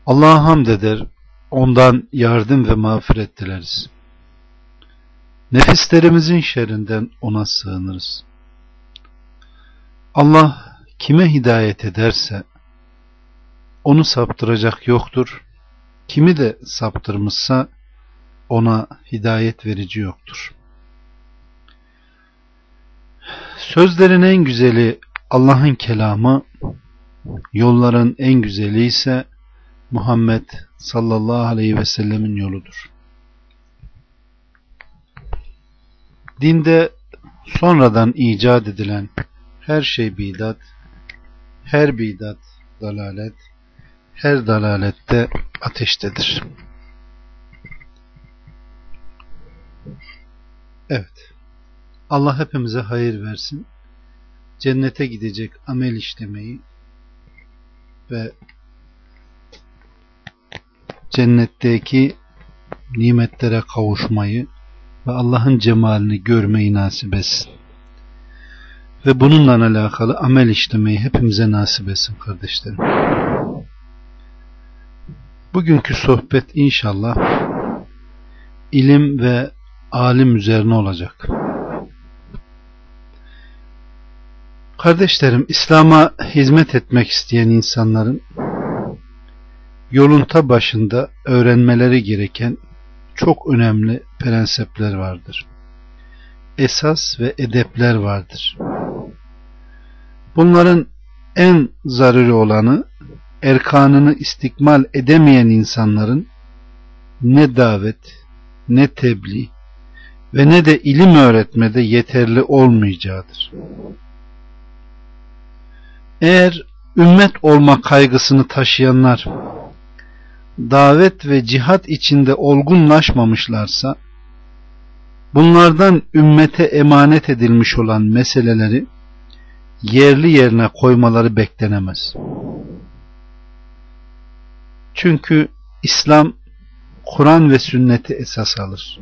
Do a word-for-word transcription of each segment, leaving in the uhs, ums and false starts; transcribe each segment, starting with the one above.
Allah'a hamd eder, ondan yardım ve mağfiret dileriz. Nefislerimizin şerrinden ona sığınırız. Allah kime hidayet ederse onu saptıracak yoktur. Kimi de saptırmışsa ona hidayet verici yoktur. Sözlerin en güzeli Allah'ın kelamı, yolların en güzeli ise Muhammed sallallahu aleyhi ve sellemin yoludur. Dinde sonradan icat edilen her şey bidat, her bidat dalalet, her dalalette ateştedir. Evet. Allah hepimize hayır versin. Cennete gidecek amel işlemeyi ve cennetteki nimetlere kavuşmayı ve Allah'ın cemalini görmeyi nasip etsin. Ve bununla alakalı amel işlemeyi hepimize nasip etsin kardeşlerim. Bugünkü sohbet inşallah ilim ve alim üzerine olacak. Kardeşlerim, İslam'a hizmet etmek isteyen insanların yolun ta başında öğrenmeleri gereken çok önemli prensipler vardır. Esas ve edepler vardır. Bunların en zaruri olanı, erkanını istikmal edemeyen insanların ne davet, ne tebliğ ve ne de ilim öğretmede yeterli olmayacağıdır. Eğer ümmet olma kaygısını taşıyanlar davet ve cihat içinde olgunlaşmamışlarsa, bunlardan ümmete emanet edilmiş olan meseleleri yerli yerine koymaları beklenemez. Çünkü İslam Kur'an ve sünneti esas alır.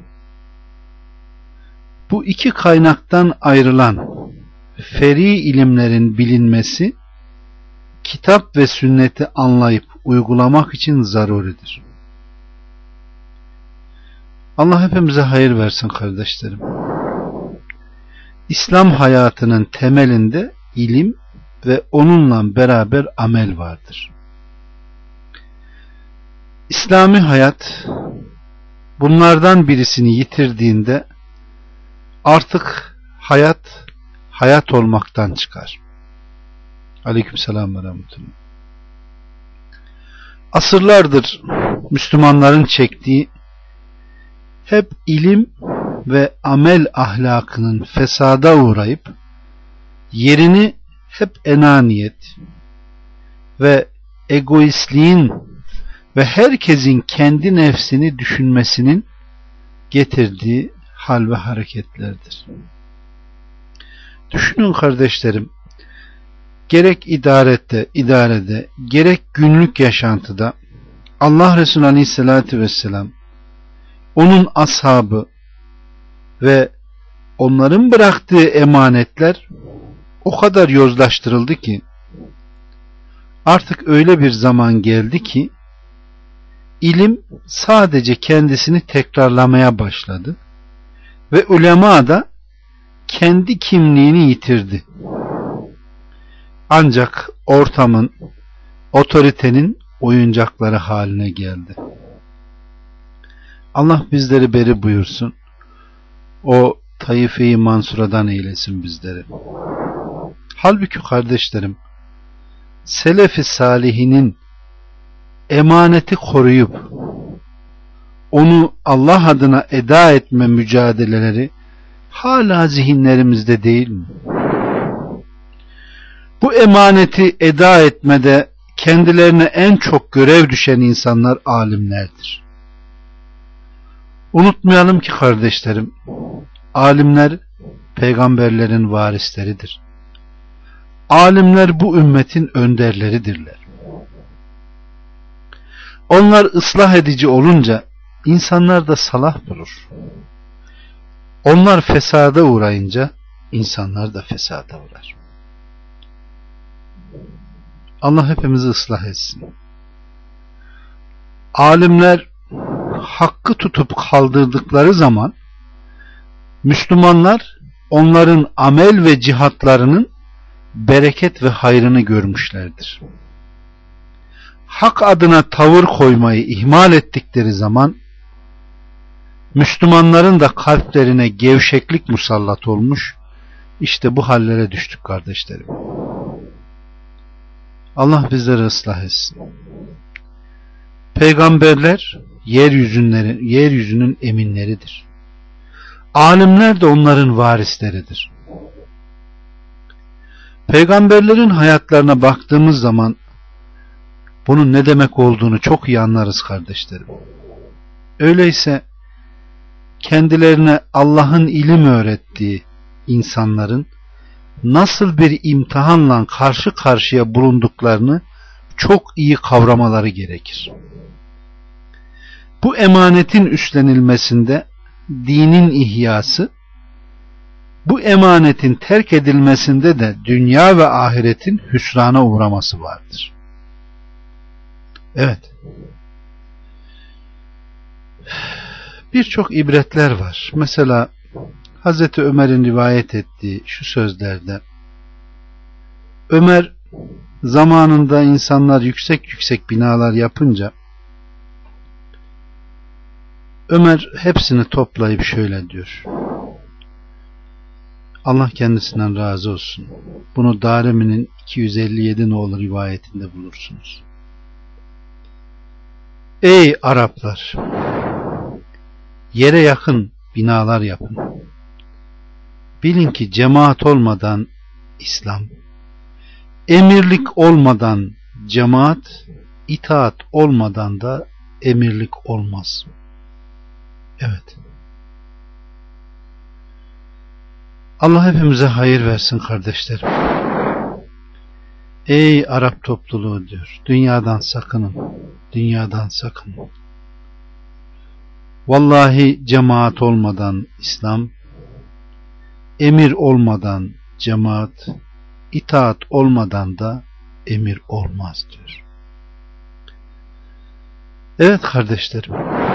Bu iki kaynaktan ayrılan feri ilimlerin bilinmesi, kitap ve sünneti anlayıp uygulamak için zaruridir. Allah hepimize hayır versin kardeşlerim. İslam hayatının temelinde ilim ve onunla beraber amel vardır. İslami hayat bunlardan birisini yitirdiğinde artık hayat hayat olmaktan çıkar. Aleykümselam ve rahmetullah. Asırlardır Müslümanların çektiği hep ilim ve amel ahlakının fesada uğrayıp yerini hep enaniyet ve egoistliğin ve herkesin kendi nefsini düşünmesinin getirdiği hal ve hareketlerdir. Düşünün kardeşlerim, gerek idarette, idarede, gerek günlük yaşantıda Allah Resulü Aleyhisselatü Vesselam, onun ashabı ve onların bıraktığı emanetler o kadar yozlaştırıldı ki artık öyle bir zaman geldi ki ilim sadece kendisini tekrarlamaya başladı ve ulema da kendi kimliğini yitirdi. Ancak ortamın, otoritenin oyuncakları haline geldi. Allah bizleri beri buyursun. O Taife-i Mansura'dan eylesin bizleri. Halbuki kardeşlerim, Selef-i Salihinin emaneti koruyup onu Allah adına eda etme mücadeleleri hala zihinlerimizde değil mi? Bu emaneti eda etmede kendilerine en çok görev düşen insanlar alimlerdir. Unutmayalım ki kardeşlerim, alimler peygamberlerin varisleridir. Alimler bu ümmetin önderleridirler. Onlar ıslah edici olunca insanlar da salah bulur. Onlar fesada uğrayınca insanlar da fesada uğrar. Allah hepimizi ıslah etsin. alimler hakkı tutup kaldırdıkları zaman Müslümanlar onların amel ve cihatlarının bereket ve hayrını görmüşlerdir. Hak adına tavır koymayı ihmal ettikleri zaman Müslümanların da kalplerine gevşeklik musallat olmuş. İşte bu hallere düştük kardeşlerim. Allah bizleri ıslah etsin. Peygamberler yeryüzünlerin, yeryüzünün eminleridir. Alimler de onların varisleridir. Peygamberlerin hayatlarına baktığımız zaman bunun ne demek olduğunu çok iyi anlarız kardeşlerim. Öyleyse kendilerine Allah'ın ilim öğrettiği insanların nasıl bir imtihanla karşı karşıya bulunduklarını çok iyi kavramaları gerekir. Bu emanetin üstlenilmesinde dinin ihyası, bu emanetin terk edilmesinde de dünya ve ahiretin hüsrana uğraması vardır. Evet. Birçok ibretler var. Mesela Hazreti Ömer'in rivayet ettiği şu sözlerde, Ömer zamanında insanlar yüksek yüksek binalar yapınca Ömer hepsini toplayıp şöyle diyor: Allah kendisinden razı olsun. Bunu Darimi'nin iki yüz elli yedi nolu rivayetinde bulursunuz. Ey Araplar! Yere yakın binalar yapın. Bilin ki cemaat olmadan İslam, emirlik olmadan cemaat, itaat olmadan da emirlik olmaz. Evet. Allah hepimize hayır versin kardeşlerim. Ey Arap topluluğu diyor, dünyadan sakının, dünyadan sakının. Vallahi cemaat olmadan İslam, emir olmadan cemaat, itaat olmadan da emir olmaz diyor. Evet kardeşlerim,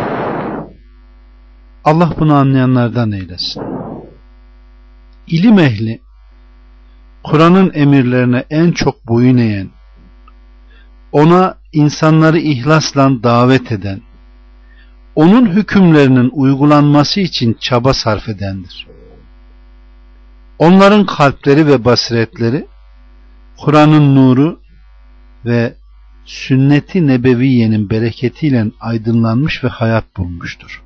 Allah bunu anlayanlardan eylesin. İlim ehli, Kur'an'ın emirlerine en çok boyun eğen, ona insanları ihlasla davet eden, onun hükümlerinin uygulanması için çaba sarf edendir. Onların kalpleri ve basiretleri Kur'an'ın nuru ve sünnet-i nebeviyenin bereketiyle aydınlanmış ve hayat bulmuştur.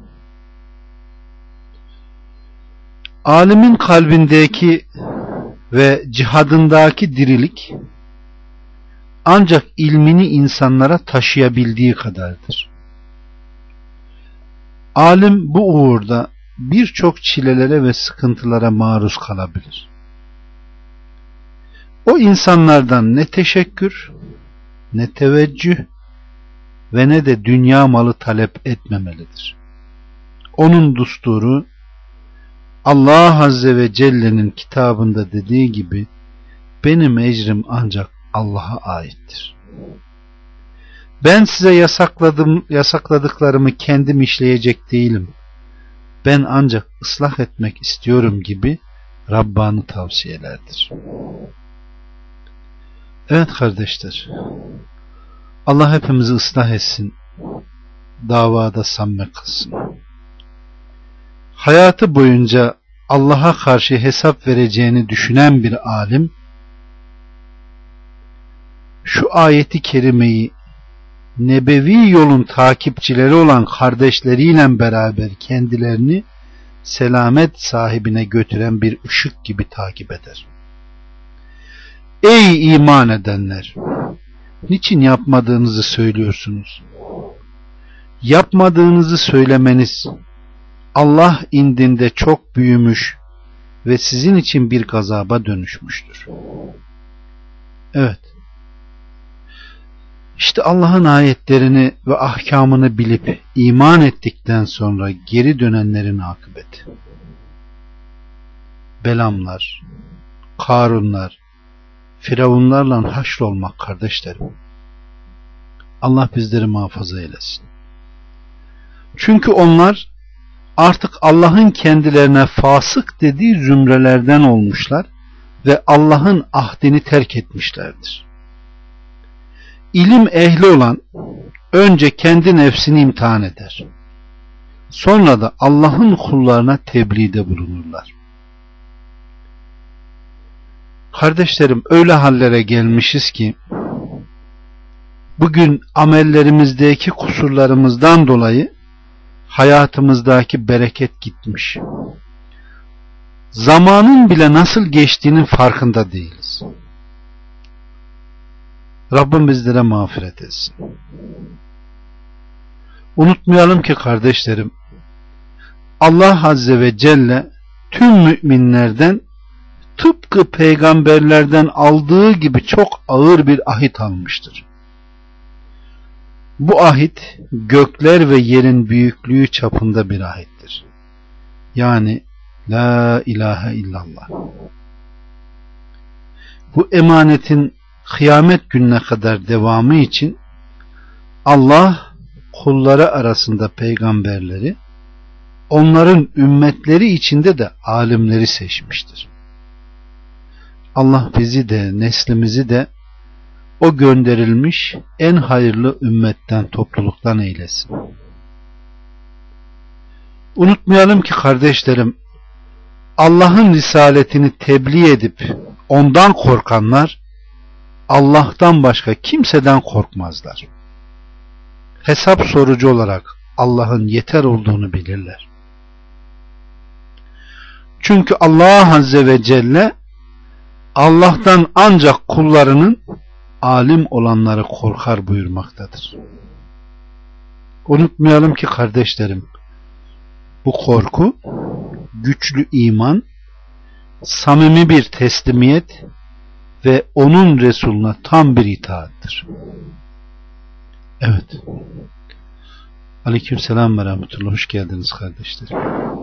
Alimin kalbindeki ve cihadındaki dirilik ancak ilmini insanlara taşıyabildiği kadardır. Alim bu uğurda birçok çilelere ve sıkıntılara maruz kalabilir. O insanlardan ne teşekkür, ne teveccüh ve ne de dünya malı talep etmemelidir. Onun dusturu, Allah Azze ve Celle'nin kitabında dediği gibi, benim ecrim ancak Allah'a aittir. Ben size yasakladım, yasakladıklarımı kendim işleyecek değilim. Ben ancak ıslah etmek istiyorum gibi Rabbani tavsiyelerdir. Evet kardeşler, Allah hepimizi ıslah etsin, davada samimi kılsın. Hayatı boyunca Allah'a karşı hesap vereceğini düşünen bir alim, şu ayeti kerimeyi nebevi yolun takipçileri olan kardeşleriyle beraber kendilerini selamet sahibine götüren bir ışık gibi takip eder. Ey iman edenler! Niçin yapmadığınızı söylüyorsunuz? Yapmadığınızı söylemeniz Allah indinde çok büyümüş ve sizin için bir gazaba dönüşmüştür. Evet. İşte Allah'ın ayetlerini ve ahkamını bilip iman ettikten sonra geri dönenlerin akıbeti. Belamlar, Karunlar, Firavunlarla haşrolmak kardeşlerim. Allah bizleri muhafaza eylesin. Çünkü onlar artık Allah'ın kendilerine fasık dediği zümrelerden olmuşlar ve Allah'ın ahdini terk etmişlerdir. İlim ehli olan önce kendi nefsini imtihan eder. Sonra da Allah'ın kullarına tebliğde bulunurlar. Kardeşlerim, öyle hallere gelmişiz ki bugün amellerimizdeki kusurlarımızdan dolayı hayatımızdaki bereket gitmiş. Zamanın bile nasıl geçtiğinin farkında değiliz. Rabbim bizlere mağfiret etsin. Unutmayalım ki kardeşlerim, Allah Azze ve Celle tüm müminlerden tıpkı peygamberlerden aldığı gibi çok ağır bir ahit almıştır. Bu ahit gökler ve yerin büyüklüğü çapında bir ahittir. Yani La ilahe illallah. Bu emanetin kıyamet gününe kadar devamı için Allah kulları arasında peygamberleri, onların ümmetleri içinde de alimleri seçmiştir. Allah bizi de neslimizi de o gönderilmiş en hayırlı ümmetten, topluluktan eylesin. Unutmayalım ki kardeşlerim, Allah'ın risaletini tebliğ edip ondan korkanlar Allah'tan başka kimseden korkmazlar. Hesap sorucu olarak Allah'ın yeter olduğunu bilirler. Çünkü Allah Azze ve Celle Allah'tan ancak kullarının alim olanları korkar buyurmaktadır. Unutmayalım ki kardeşlerim, bu korku güçlü iman, samimi bir teslimiyet ve onun Resulüne tam bir itaattir. Evet. Aleykümselam ve rahmetullah. Hoş geldiniz kardeşlerim.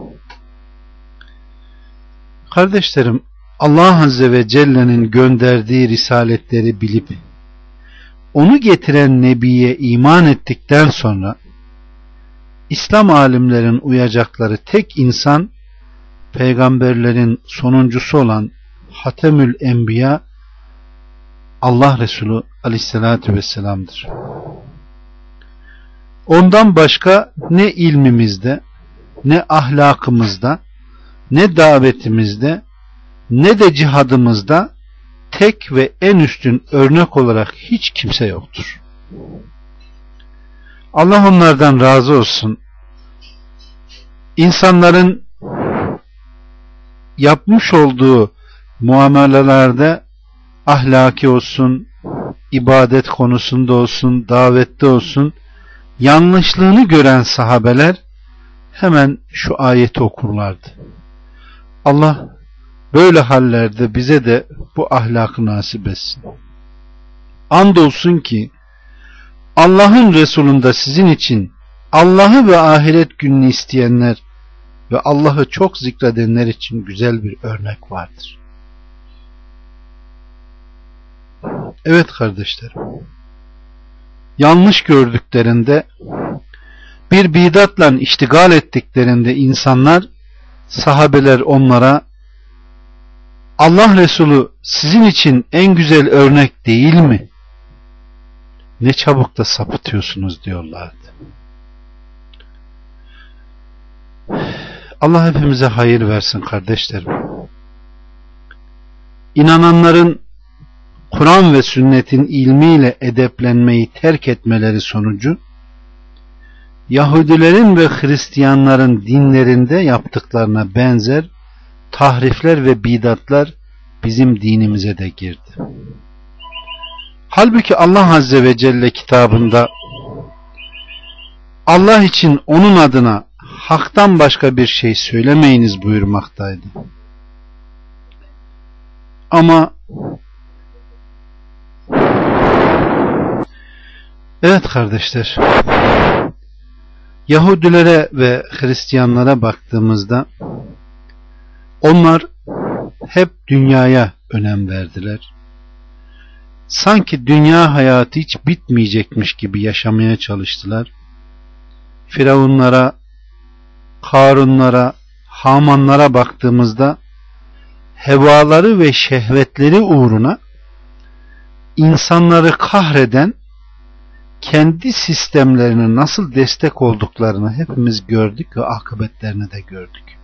Kardeşlerim, Allah Azze ve Celle'nin gönderdiği risaletleri bilip onu getiren Nebi'ye iman ettikten sonra İslam alimlerin uyacakları tek insan peygamberlerin sonuncusu olan Hatemül Enbiya Allah Resulü Aleyhisselatü Vesselam'dır. Ondan başka ne ilmimizde, ne ahlakımızda, ne davetimizde, ne de cihadımızda tek ve en üstün örnek olarak hiç kimse yoktur. Allah onlardan razı olsun. İnsanların yapmış olduğu muamelelerde ahlaki olsun, ibadet konusunda olsun, davette olsun, yanlışlığını gören sahabeler hemen şu ayeti okurlardı. Allah böyle hallerde bize de bu ahlakı nasip etsin. Andolsun ki Allah'ın Resulü'nde sizin için Allah'ı ve ahiret gününü isteyenler ve Allah'ı çok zikredenler için güzel bir örnek vardır. Evet kardeşlerim, yanlış gördüklerinde, bir bidatla iştigal ettiklerinde insanlar, sahabeler onlara Allah Resulü sizin için en güzel örnek değil mi? Ne çabuk da sapıtıyorsunuz diyorlardı. Allah hepimize hayır versin kardeşlerim. İnananların Kur'an ve sünnetin ilmiyle edeplenmeyi terk etmeleri sonucu Yahudilerin ve Hristiyanların dinlerinde yaptıklarına benzer tahrifler ve bidatlar bizim dinimize de girdi. Halbuki Allah Azze ve Celle kitabında Allah için onun adına haktan başka bir şey söylemeyiniz buyurmaktaydı. Ama evet kardeşler, Yahudilere ve Hristiyanlara baktığımızda onlar hep dünyaya önem verdiler. Sanki dünya hayatı hiç bitmeyecekmiş gibi yaşamaya çalıştılar. Firavunlara, Karunlara, Hamanlara baktığımızda hevaları ve şehvetleri uğruna insanları kahreden kendi sistemlerine nasıl destek olduklarını hepimiz gördük ve akıbetlerini de gördük.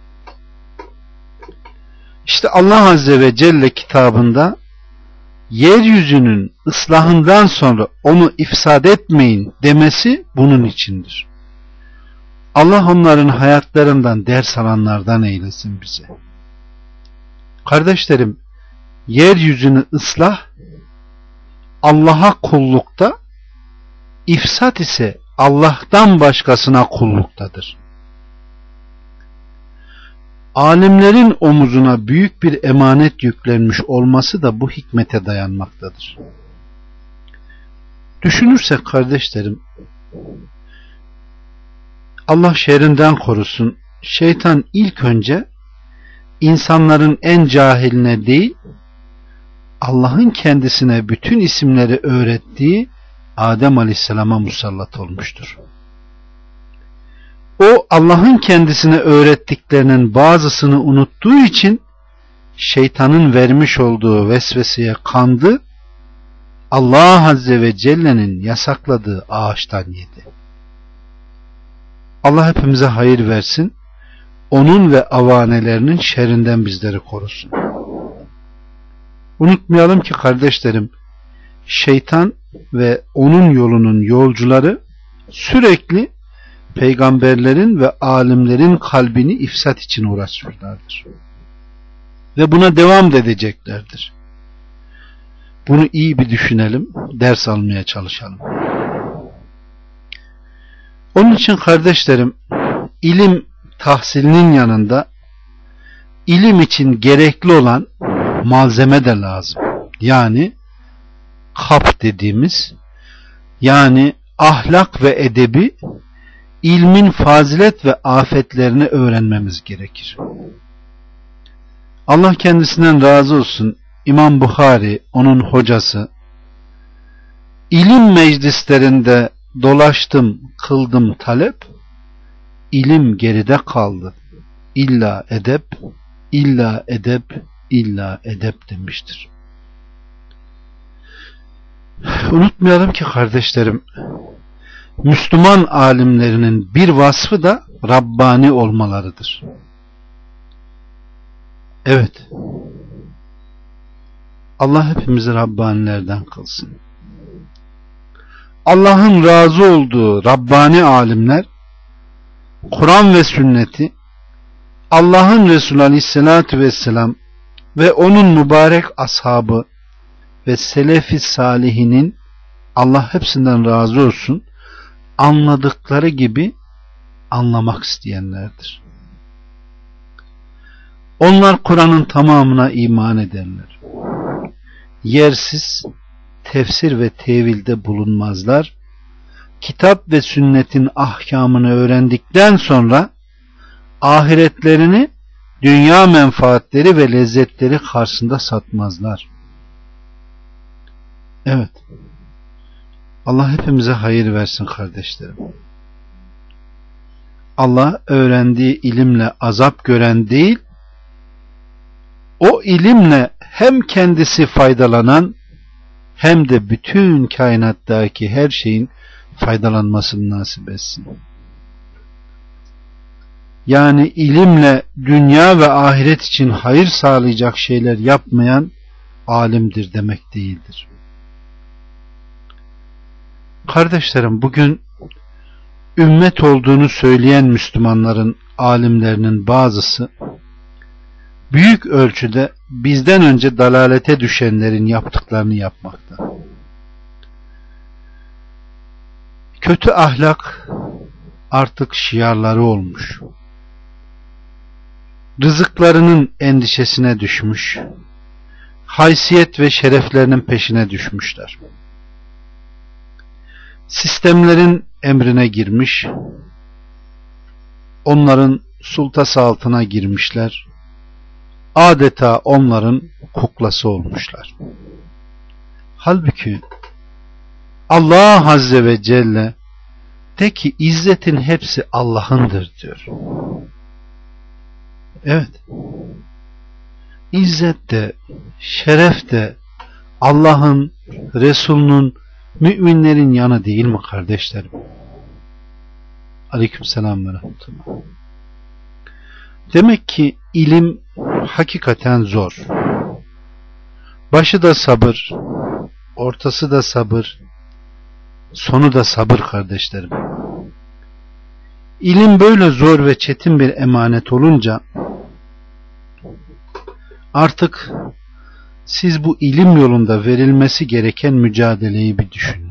İşte Allah Azze ve Celle kitabında yeryüzünün ıslahından sonra onu ifsad etmeyin demesi bunun içindir. Allah onların hayatlarından ders alanlardan eylesin bize. Kardeşlerim, yeryüzünü ıslah Allah'a kullukta, ifsat ise Allah'tan başkasına kulluktadır. Alimlerin omuzuna büyük bir emanet yüklenmiş olması da bu hikmete dayanmaktadır. Düşünürsek kardeşlerim, Allah şerrinden korusun, şeytan ilk önce insanların en cahiline değil, Allah'ın kendisine bütün isimleri öğrettiği Adem Aleyhisselam'a musallat olmuştur. O Allah'ın kendisine öğrettiklerinin bazısını unuttuğu için şeytanın vermiş olduğu vesveseye kandı, Allah Azze ve Celle'nin yasakladığı ağaçtan yedi. Allah hepimize hayır versin, onun ve avanelerinin şerrinden bizleri korusun. Unutmayalım ki kardeşlerim, şeytan ve onun yolunun yolcuları sürekli peygamberlerin ve alimlerin kalbini ifsat için uğraşıyorlardır. Ve buna devam edeceklerdir. Bunu iyi bir düşünelim, ders almaya çalışalım. Onun için kardeşlerim, ilim tahsilinin yanında ilim için gerekli olan malzeme de lazım. Yani kap dediğimiz, yani ahlak ve edebi, ilmin fazilet ve afetlerini öğrenmemiz gerekir. Allah kendisinden razı olsun. İmam Bukhari, onun hocası, ilim meclislerinde dolaştım, kıldım talep, ilim geride kaldı. İlla edep, illa edep, illa edep demiştir. Unutmayalım ki kardeşlerim, Müslüman alimlerinin bir vasfı da Rabbani olmalarıdır. Evet, Allah hepimizi Rabbanilerden kılsın. Allah'ın razı olduğu Rabbani alimler, Kur'an ve sünneti, Allah'ın Resulü Aleyhisselatü Vesselam ve onun mübarek ashabı ve Selefi Salihinin, Allah hepsinden razı olsun, anladıkları gibi anlamak isteyenlerdir. Onlar Kur'an'ın tamamına iman ederler. Yersiz tefsir ve tevilde bulunmazlar. Kitap ve sünnetin ahkamını öğrendikten sonra ahiretlerini dünya menfaatleri ve lezzetleri karşısında satmazlar. Evet. Allah hepimize hayır versin kardeşlerim. Allah öğrendiği ilimle azap gören değil, o ilimle hem kendisi faydalanan hem de bütün kainattaki her şeyin faydalanmasını nasip etsin. Yani ilimle dünya ve ahiret için hayır sağlayacak şeyler yapmayan alimdir demek değildir. Kardeşlerim, bugün ümmet olduğunu söyleyen Müslümanların alimlerinin bazısı büyük ölçüde bizden önce dalalete düşenlerin yaptıklarını yapmakta. Kötü ahlak artık şiarları olmuş. Rızıklarının endişesine düşmüş. Haysiyet ve şereflerinin peşine düşmüşler. Sistemlerin emrine girmiş. Onların sultası altına girmişler. Adeta onların kuklası olmuşlar. Halbuki Allah Azze ve Celle De ki izzetin hepsi Allah'ındır diyor. Evet. İzzet de, şeref de Allah'ın, Resul'ünün, müminlerin yanı değil mi kardeşlerim? Aleykümselam ve rahmetullah. Demek ki ilim hakikaten zor. Başı da sabır, ortası da sabır, sonu da sabır kardeşlerim. İlim böyle zor ve çetin bir emanet olunca artık siz bu ilim yolunda verilmesi gereken mücadeleyi bir düşünün.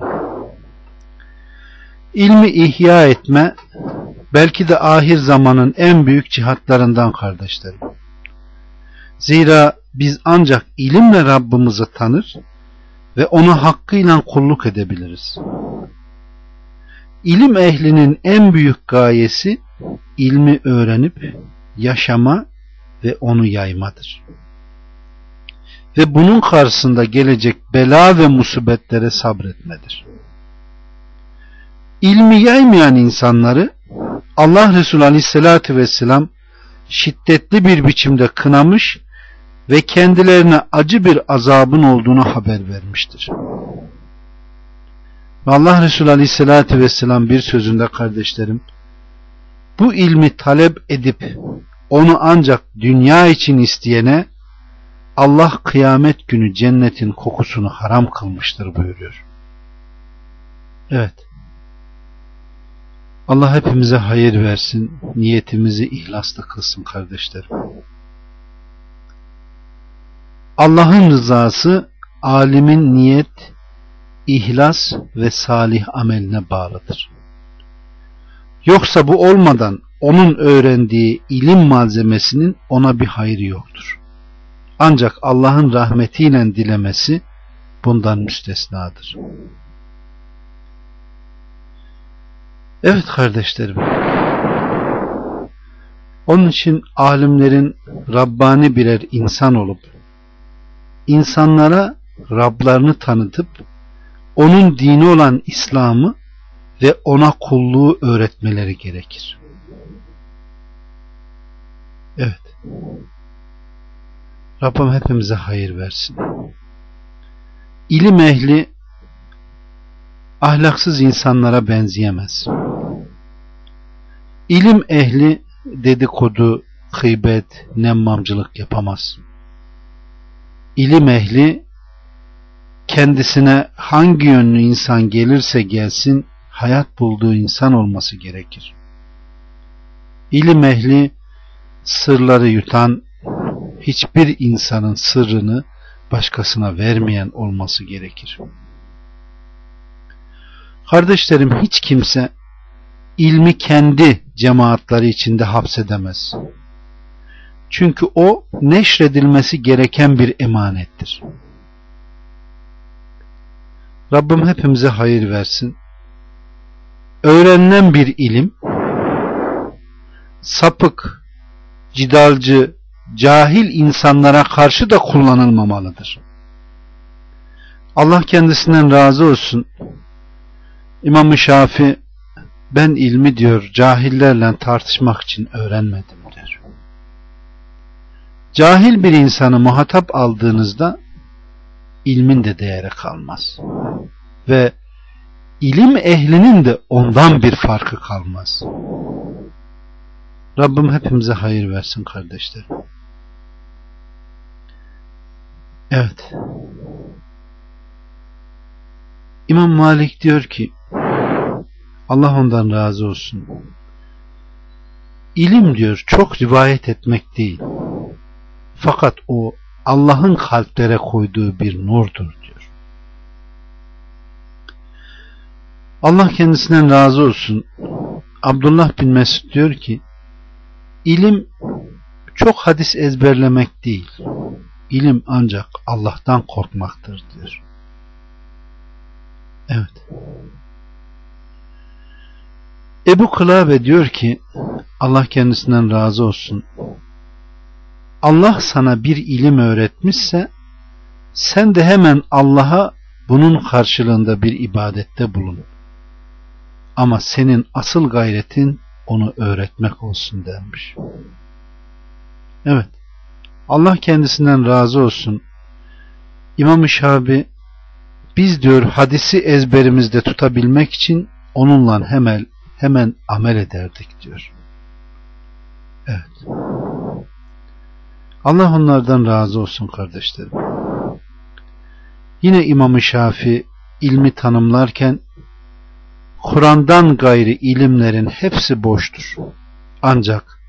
İlmi ihya etme belki de ahir zamanın en büyük cihatlarından kardeşlerim. Zira biz ancak ilimle Rabbimizi tanır ve ona hakkıyla kulluk edebiliriz. İlim ehlinin en büyük gayesi ilmi öğrenip yaşama ve onu yaymadır. Ve bunun karşısında gelecek bela ve musibetlere sabretmedir. İlmi yaymayan insanları Allah Resulü Aleyhisselatü Vesselam şiddetli bir biçimde kınamış ve kendilerine acı bir azabın olduğunu haber vermiştir. Ve Allah Resulü Aleyhisselatü Vesselam bir sözünde kardeşlerim, bu ilmi talep edip onu ancak dünya için isteyene Allah kıyamet günü cennetin kokusunu haram kılmıştır buyuruyor. Evet. Allah hepimize hayır versin, niyetimizi ihlasla kılsın kardeşlerim. Allah'ın rızası alimin niyet, ihlas ve salih ameline bağlıdır. Yoksa bu olmadan onun öğrendiği ilim malzemesinin ona bir hayrı yoktur. Ancak Allah'ın rahmetiyle dilemesi bundan müstesnadır. Evet kardeşlerim. Onun için alimlerin Rabbani birer insan olup insanlara Rablarını tanıtıp onun dini olan İslam'ı ve ona kulluğu öğretmeleri gerekir. Evet. Rabbim hepimize hayır versin. İlim ehli ahlaksız insanlara benzeyemez. İlim ehli dedikodu, gıybet, nemmamcılık yapamaz. İlim ehli kendisine hangi yönlü insan gelirse gelsin hayat bulduğu insan olması gerekir. İlim ehli sırları yutan, hiçbir insanın sırrını başkasına vermeyen olması gerekir. Kardeşlerim, hiç kimse ilmi kendi cemaatleri içinde hapsedemez. Çünkü o neşredilmesi gereken bir emanettir. Rabbim hepimize hayır versin. Öğrenilen bir ilim sapık, cidalcı, cahil insanlara karşı da kullanılmamalıdır. Allah kendisinden razı olsun. İmam-ı Şafii, ben ilmi diyor cahillerle tartışmak için öğrenmedim diyor. Cahil bir insanı muhatap aldığınızda ilmin de değeri kalmaz. Ve ilim ehlinin de ondan bir farkı kalmaz. Rabbim hepimize hayır versin kardeşlerim. Evet. İmam Malik diyor ki, Allah ondan razı olsun, İlim diyor çok rivayet etmek değil, fakat o Allah'ın kalplere koyduğu bir nurdur diyor. Allah kendisinden razı olsun. Abdullah bin Mesud diyor ki, İlim çok hadis ezberlemek değil, İlim ancak Allah'tan korkmaktır diyor. Evet. Ebu Kılabe diyor ki, Allah kendisinden razı olsun, Allah sana bir ilim öğretmişse sen de hemen Allah'a bunun karşılığında bir ibadette bulun. ama senin asıl gayretin onu öğretmek olsun denmiş. Evet, Allah kendisinden razı olsun. İmam-ı Şabi, biz diyor hadisi ezberimizde tutabilmek için onunla hemen hemen amel ederdik diyor. Evet. Allah onlardan razı olsun kardeşlerim. Yine İmam-ı Şafi ilmi tanımlarken Kur'an'dan gayri ilimlerin hepsi boştur. Ancak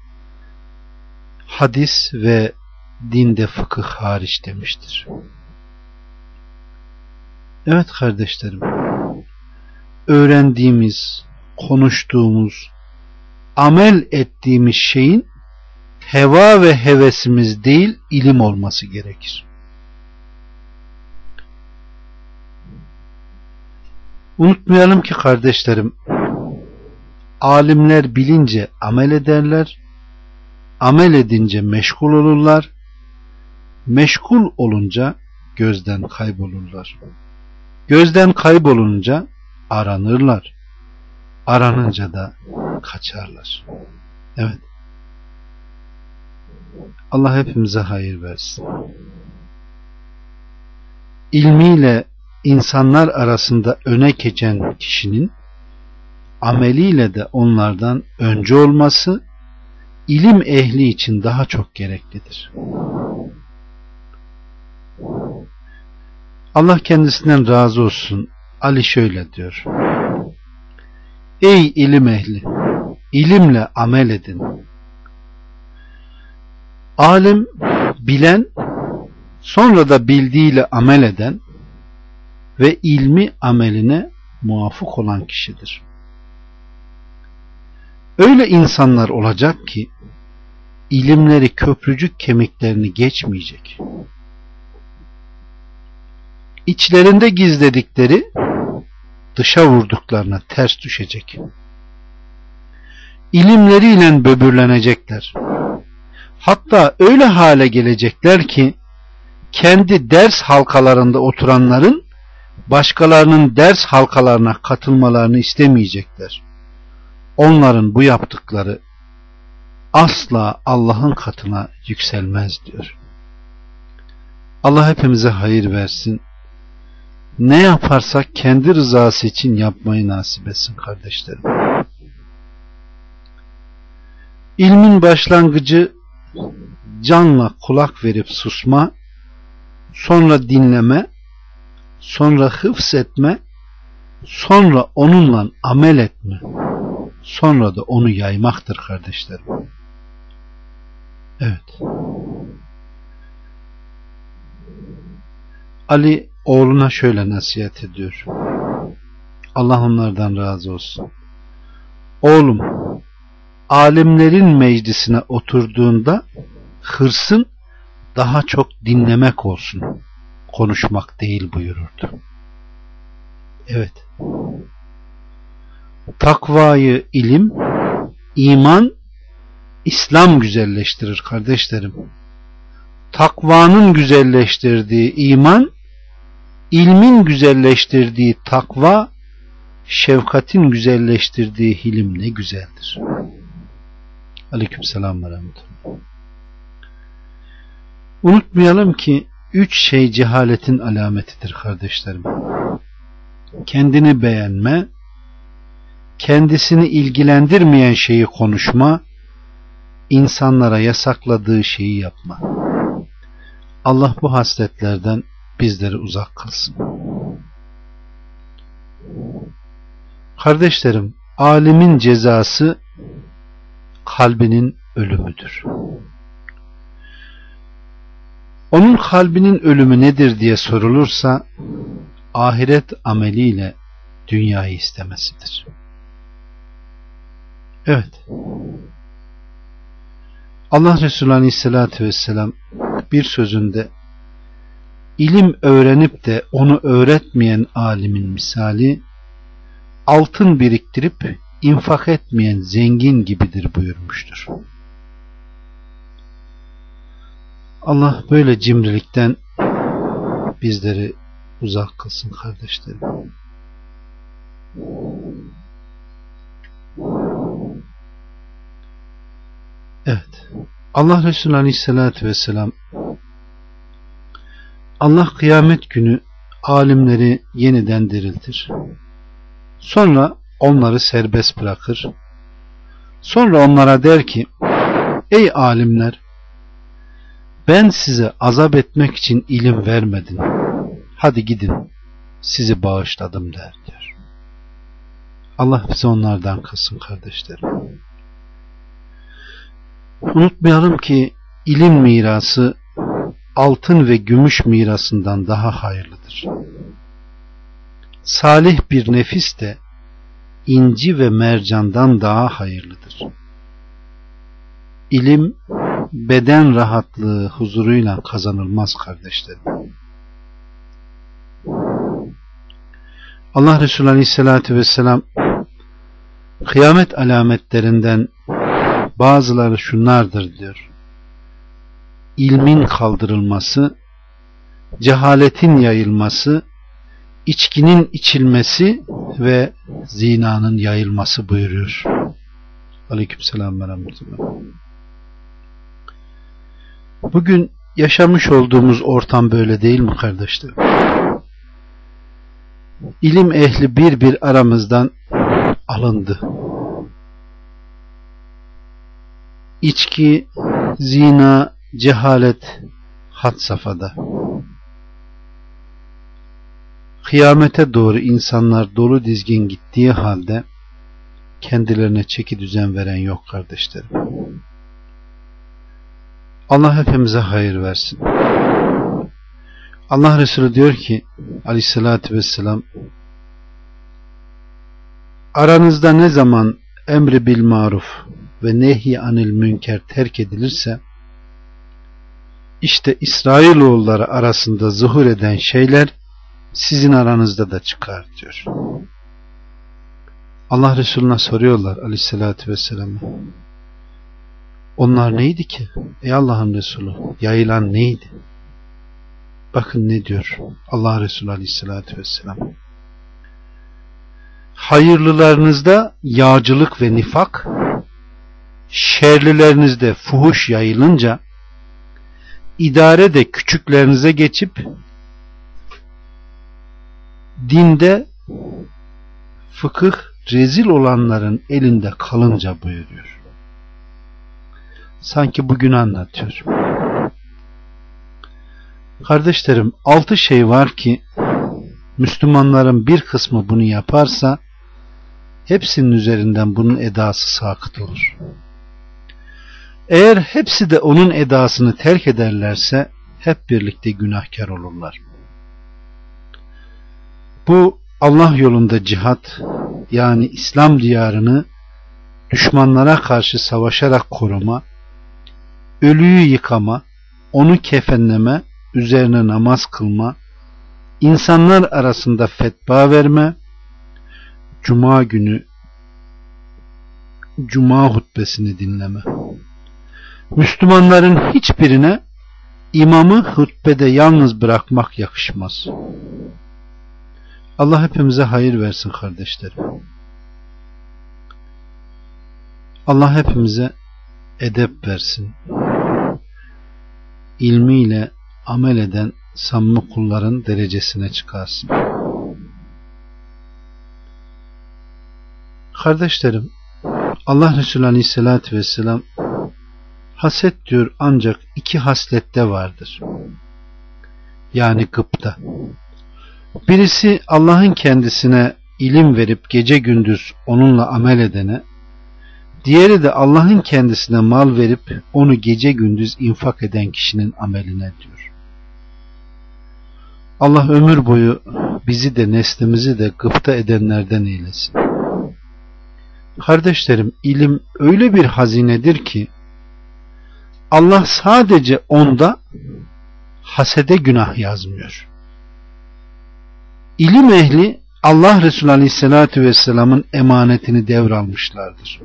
hadis ve dinde fıkıh hariç demiştir. Evet kardeşlerim, öğrendiğimiz, konuştuğumuz, amel ettiğimiz şeyin heva ve hevesimiz değil, ilim olması gerekir. Unutmayalım ki kardeşlerim, alimler bilince amel ederler, amel edince meşgul olurlar, meşgul olunca gözden kaybolurlar. Gözden kaybolunca aranırlar, aranınca da kaçarlar. Evet. Allah hepimize hayır versin. İlmiyle insanlar arasında öne geçen kişinin ameliyle de onlardan önce olması ilim ehli için daha çok gereklidir. Allah kendisinden razı olsun. Ali şöyle diyor: ey ilim ehli, ilimle amel edin. Alim, bilen, sonra da bildiğiyle amel eden ve ilmi ameline muvafık olan kişidir. Öyle insanlar olacak ki ilimleri köprücük kemiklerini geçmeyecek. İçlerinde gizledikleri dışa vurduklarına ters düşecek. İlimleriyle böbürlenecekler. Hatta öyle hale gelecekler ki kendi ders halkalarında oturanların başkalarının ders halkalarına katılmalarını istemeyecekler. Onların bu yaptıkları asla Allah'ın katına yükselmez diyor. Allah hepimize hayır versin. Ne yaparsak kendi rızası için yapmayı nasip etsin kardeşlerim. İlmin başlangıcı canla kulak verip susma, sonra dinleme, sonra hıfz etme, sonra onunla amel etme, sonra da onu yaymaktır kardeşlerim. Evet. Ali oğluna şöyle nasihat ediyor. Allah onlardan razı olsun. Oğlum, alimlerin meclisine oturduğunda hırsın daha çok dinlemek olsun, konuşmak değil buyururdu. Evet. Takvayı ilim, iman, İslam güzelleştirir kardeşlerim. Takvanın güzelleştirdiği iman, ilmin güzelleştirdiği takva, şefkatin güzelleştirdiği hilim ne güzeldir. Aleykümselam ve rahmetullah. Unutmayalım ki üç şey cehaletin alametidir kardeşlerim. Kendini beğenme, kendisini ilgilendirmeyen şeyi konuşma, insanlara yasakladığı şeyi yapma. Allah bu hasletlerden bizleri uzak kılsın. Kardeşlerim, alimin cezası kalbinin ölümüdür. Onun kalbinin ölümü nedir diye sorulursa, ahiret ameliyle dünyayı istemesidir. Evet. Allah Resulü Aleyhisselatü Vesselam bir sözünde, ilim öğrenip de onu öğretmeyen alimin misali, altın biriktirip infak etmeyen zengin gibidir buyurmuştur. Allah böyle cimrilikten bizleri uzak kılsın kardeşlerim. Evet. Allah Resulü Aleyhisselatü Vesselam, Allah kıyamet günü alimleri yeniden diriltir. Sonra onları serbest bırakır. Sonra onlara der ki, ey alimler, ben size azap etmek için ilim vermedim. Hadi gidin, sizi bağışladım der diyor. Allah bizi onlardan kılsın kardeşlerim. Unutmayalım ki ilim mirası altın ve gümüş mirasından daha hayırlıdır. Salih bir nefis de inci ve mercandan daha hayırlıdır. İlim beden rahatlığı huzuruyla kazanılmaz kardeşlerim. Allah Resulü Aleyhisselatü Vesselam kıyamet alametlerinden bazıları şunlardır diyor. İlmin kaldırılması, cehaletin yayılması, içkinin içilmesi ve zinanın yayılması buyuruyor. Aleykümselam ve rahmetullah. Bugün yaşamış olduğumuz ortam böyle değil mi kardeşlerim? İlim ehli bir bir aramızdan alındı. İçki, zina, cehalet had safhada. Kıyamete doğru insanlar dolu dizgin gittiği halde kendilerine çeki düzen veren yok kardeşlerim. Allah hepimize hayır versin. Allah Resulü diyor ki Aleyhisselatü Vesselam, aranızda ne zaman emri bil maruf ve nehy anil münker terk edilirse, işte İsrailoğulları arasında zuhur eden şeyler sizin aranızda da çıkar diyor. Allah Resulüne soruyorlar Aleyhisselatü Vesselam'a, onlar neydi ki? Ey Allah'ın Resulü, yayılan neydi? Bakın ne diyor Allah Resulü Aleyhisselatü Vesselam. Hayırlılarınızda yağcılık ve nifak, şerlilerinizde fuhuş yayılınca, idare de küçüklerinize geçip dinde fıkıh rezil olanların elinde kalınca buyuruyor. Sanki bugün anlatıyor. Kardeşlerim, altı şey var ki Müslümanların bir kısmı bunu yaparsa hepsinin üzerinden bunun edası sakıt olur. Eğer hepsi de onun edasını terk ederlerse hep birlikte günahkar olurlar. Bu Allah yolunda cihat, yani İslam diyarını düşmanlara karşı savaşarak koruma, ölüyü yıkama, onu kefenleme, üzerine namaz kılma, insanlar arasında fetva verme, Cuma günü Cuma hutbesini dinleme. Müslümanların hiçbirine imamı hutbede yalnız bırakmak yakışmaz. Allah hepimize hayır versin kardeşlerim. Allah hepimize edep versin. İlmiyle amel eden samimi kulların derecesine çıkarsın. Kardeşlerim, Allah Resulü Aleyhisselatü Vesselam haset diyor ancak iki haslette vardır. Yani gıpta. Birisi Allah'ın kendisine ilim verip gece gündüz onunla amel edene, diğeri de Allah'ın kendisine mal verip onu gece gündüz infak eden kişinin ameline diyor. Allah ömür boyu bizi de neslimizi de gıpta edenlerden eylesin. Kardeşlerim, ilim öyle bir hazinedir ki Allah sadece onda hasede günah yazmıyor. İlim ehli Allah Resulü Aleyhisselatü Vesselam'ın emanetini devralmışlardır.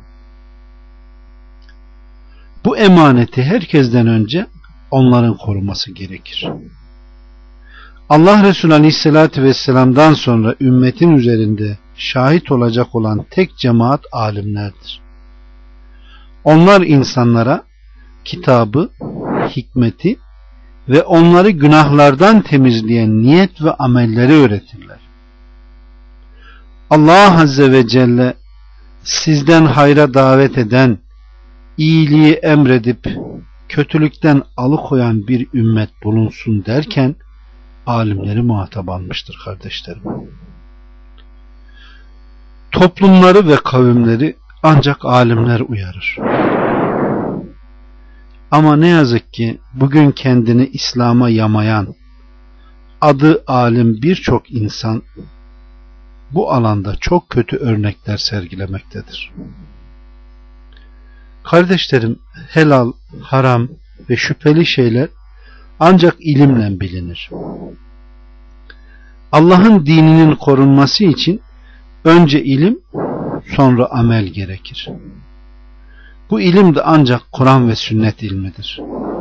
Bu emaneti herkesten önce onların koruması gerekir. Allah Resulü Aleyhisselatü Vesselam'dan sonra ümmetin üzerinde şahit olacak olan tek cemaat alimlerdir. Onlar insanlara kitabı, hikmeti ve onları günahlardan temizleyen niyet ve amelleri öğretirler. Allah Azze ve Celle sizden hayra davet eden, iyiliği emredip kötülükten alıkoyan bir ümmet bulunsun derken alimleri muhatap almıştır kardeşlerim. Toplumları ve kavimleri ancak alimler uyarır. Ama ne yazık ki bugün kendini İslam'a yamayan, adı alim birçok insan bu alanda çok kötü örnekler sergilemektedir. Kardeşlerim, helal, haram ve şüpheli şeyler ancak ilimle bilinir. Allah'ın dininin korunması için önce ilim, sonra amel gerekir. Bu ilim de ancak Kur'an ve sünnet ilmidir.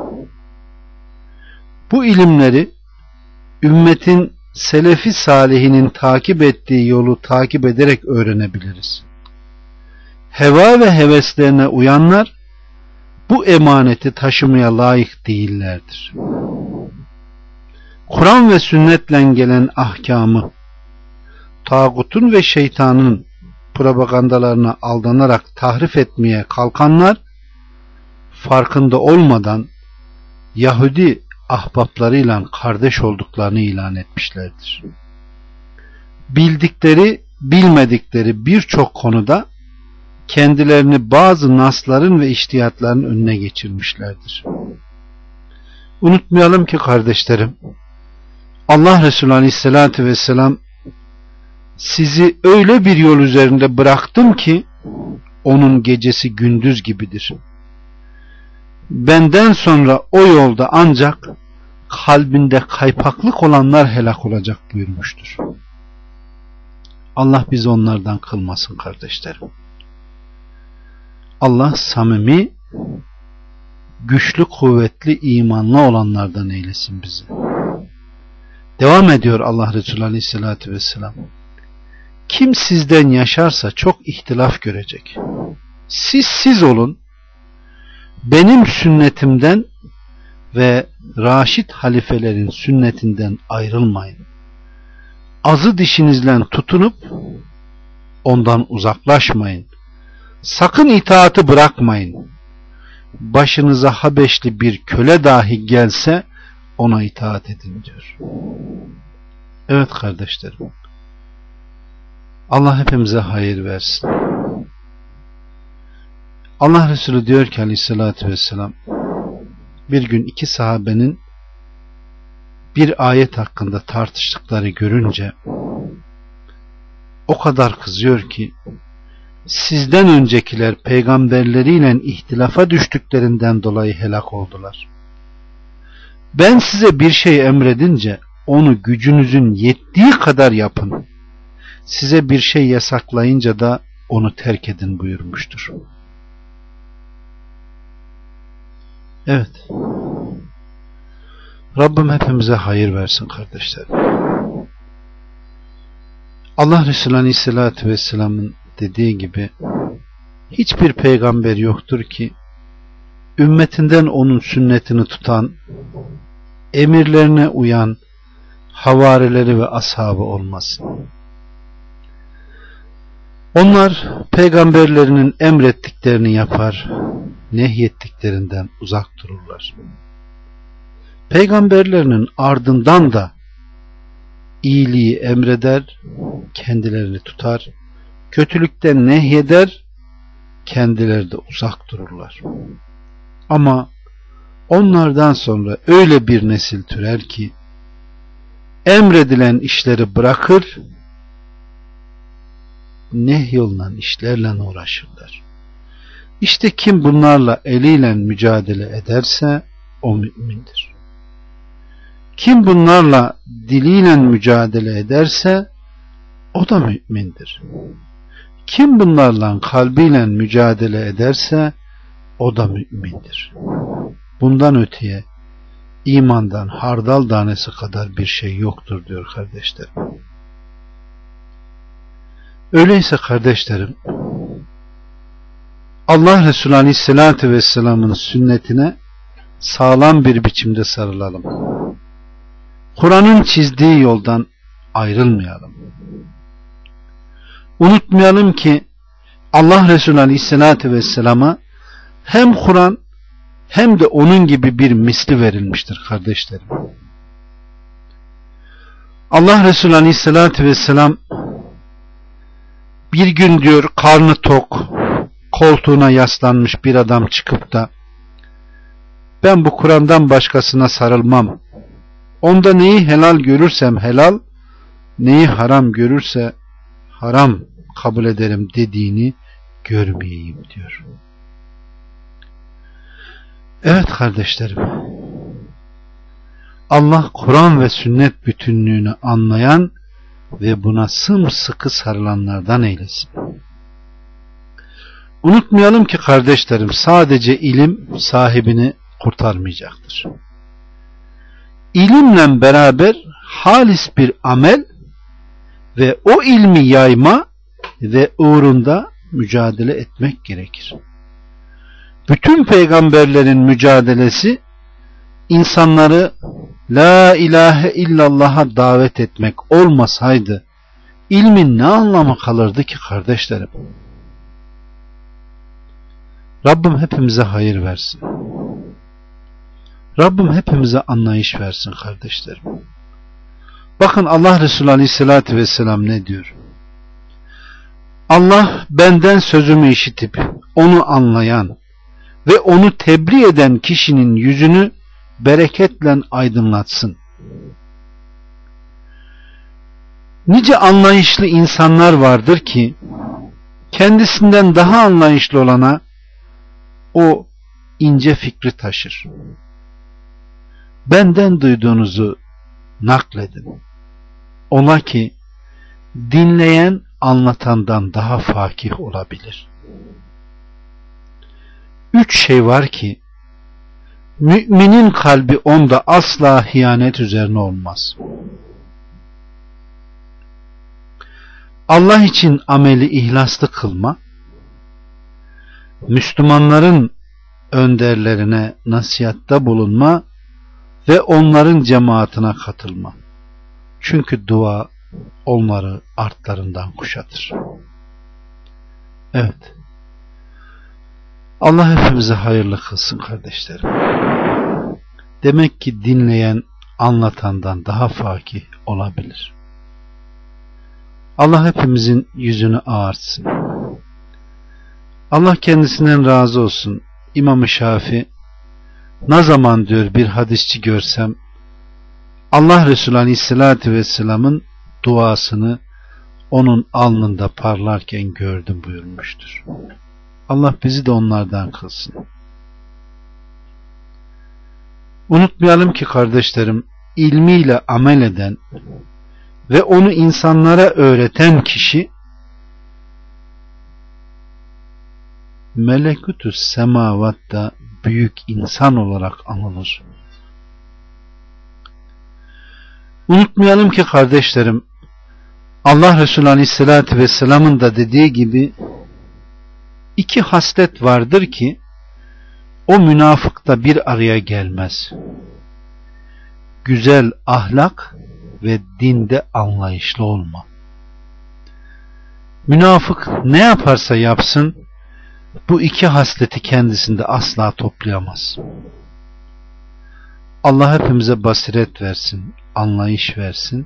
Bu ilimleri ümmetin selefi salihinin takip ettiği yolu takip ederek öğrenebiliriz. Heva ve heveslerine uyanlar bu emaneti taşımaya layık değillerdir. Kur'an ve sünnetle gelen ahkamı tağutun ve şeytanın propagandalarına aldanarak tahrif etmeye kalkanlar farkında olmadan Yahudi ahbaplarıyla kardeş olduklarını ilan etmişlerdir. Bildikleri, bilmedikleri birçok konuda kendilerini bazı nasların ve içtihatların önüne geçirmişlerdir. Unutmayalım ki kardeşlerim, Allah Resulü Aleyhisselatü Vesselam sizi öyle bir yol üzerinde bıraktım ki onun gecesi gündüz gibidir. Benden sonra o yolda ancak kalbinde kaypaklık olanlar helak olacak buyurmuştur. Allah bizi onlardan kılmasın kardeşlerim. Allah samimi, güçlü, kuvvetli, imanlı olanlardan eylesin bizi. Devam ediyor Allah Resulü Aleyhisselatü Vesselam. Kim sizden yaşarsa çok ihtilaf görecek. Siz siz olun, benim sünnetimden ve Raşid halifelerin sünnetinden ayrılmayın. Azı dişinizle tutunup ondan uzaklaşmayın. Sakın itaatı bırakmayın. Başınıza Habeşli bir köle dahi gelse ona itaat edin diyor. Evet kardeşlerim, Allah hepimize hayır versin. Allah Resulü diyor ki Aleyhisselatü Vesselam, bir gün iki sahabenin bir ayet hakkında tartıştıkları görünce o kadar kızıyor ki, sizden öncekiler peygamberleriyle ihtilafa düştüklerinden dolayı helak oldular. Ben size bir şey emredince onu gücünüzün yettiği kadar yapın. Size bir şey yasaklayınca da onu terk edin buyurmuştur. Evet. Rabbim hepimize hayır versin kardeşlerim. Allah Resulü Aleyhisselatü Vesselam'ın dediği gibi hiçbir peygamber yoktur ki ümmetinden onun sünnetini tutan, emirlerine uyan havarileri ve ashabı olmasın. Onlar peygamberlerinin emrettiklerini yapar, nehyettiklerinden uzak dururlar. Peygamberlerinin ardından da iyiliği emreder, kendilerini tutar, kötülükten nehyeder, kendileri de uzak dururlar. Ama onlardan sonra öyle bir nesil türer ki emredilen işleri bırakır, nehyolunan işlerle uğraşırlar. İşte kim bunlarla eliyle mücadele ederse o mümindir. Kim bunlarla diliyle mücadele ederse o da mümindir. Kim bunlarla kalbiyle mücadele ederse o da mümindir. Bundan öteye imandan hardal tanesi kadar bir şey yoktur diyor kardeşlerim. Öyleyse kardeşlerim, Allah Resulü Aleyhisselatü Vesselam'ın sünnetine sağlam bir biçimde sarılalım. Kur'an'ın çizdiği yoldan ayrılmayalım. Unutmayalım ki Allah Resulü Aleyhisselatü Vesselam'a hem Kur'an hem de onun gibi bir misli verilmiştir kardeşlerim. Allah Resulü Aleyhisselatü Vesselam bir gün diyor karnı tok, koltuğuna yaslanmış bir adam çıkıp da ben bu Kur'an'dan başkasına sarılmam, onda neyi helal görürsem helal, neyi haram görürse haram kabul ederim dediğini görmeyeyim diyor. Evet kardeşlerim, Allah Kur'an ve sünnet bütünlüğünü anlayan ve buna sımsıkı sarılanlardan eylesin. Unutmayalım ki kardeşlerim, sadece ilim sahibini kurtarmayacaktır. İlimle beraber halis bir amel ve o ilmi yayma ve uğrunda mücadele etmek gerekir. Bütün peygamberlerin mücadelesi insanları la ilahe illallah'a davet etmek olmasaydı ilmin ne anlamı kalırdı ki kardeşlerim? Rabbim hepimize hayır versin. Rabbim hepimize anlayış versin kardeşlerim. Bakın Allah Resulü Aleyhisselatü Vesselam ne diyor? Allah benden sözümü işitip onu anlayan ve onu tebliğ eden kişinin yüzünü bereketle aydınlatsın. Nice anlayışlı insanlar vardır ki kendisinden daha anlayışlı olana o ince fikri taşır. Benden duyduğunuzu nakledin. Ola ki dinleyen anlatandan daha fakih olabilir. Üç şey var ki müminin kalbi onda asla hıyanet üzerine olmaz. Allah için ameli ihlaslı kılma, Müslümanların önderlerine nasihatta bulunma ve onların cemaatine katılma. Çünkü dua onları artlarından kuşatır. Evet. Allah hepimize hayırlı kılsın kardeşlerim. Demek ki dinleyen anlatandan daha fakih olabilir. Allah hepimizin yüzünü ağartsın. Allah kendisinden razı olsun. İmam-ı Şafii ne zaman diyor bir hadisçi görsem Allah Resulü Aleyhisselatü Vesselam'ın duasını onun alnında parlarken gördüm buyurmuştur. Allah bizi de onlardan kılsın. Unutmayalım ki kardeşlerim, ilmiyle amel eden ve onu insanlara öğreten kişi melekutü semavatta büyük insan olarak anılır. Unutmayalım ki kardeşlerim, Allah Resulü Aleyhisselatü Vesselam'ın da dediği gibi iki haslet vardır ki o münafıkta bir araya gelmez. Güzel ahlak ve dinde anlayışlı olma. Münafık ne yaparsa yapsın bu iki hasleti kendisinde asla toplayamaz. Allah hepimize basiret versin, anlayış versin.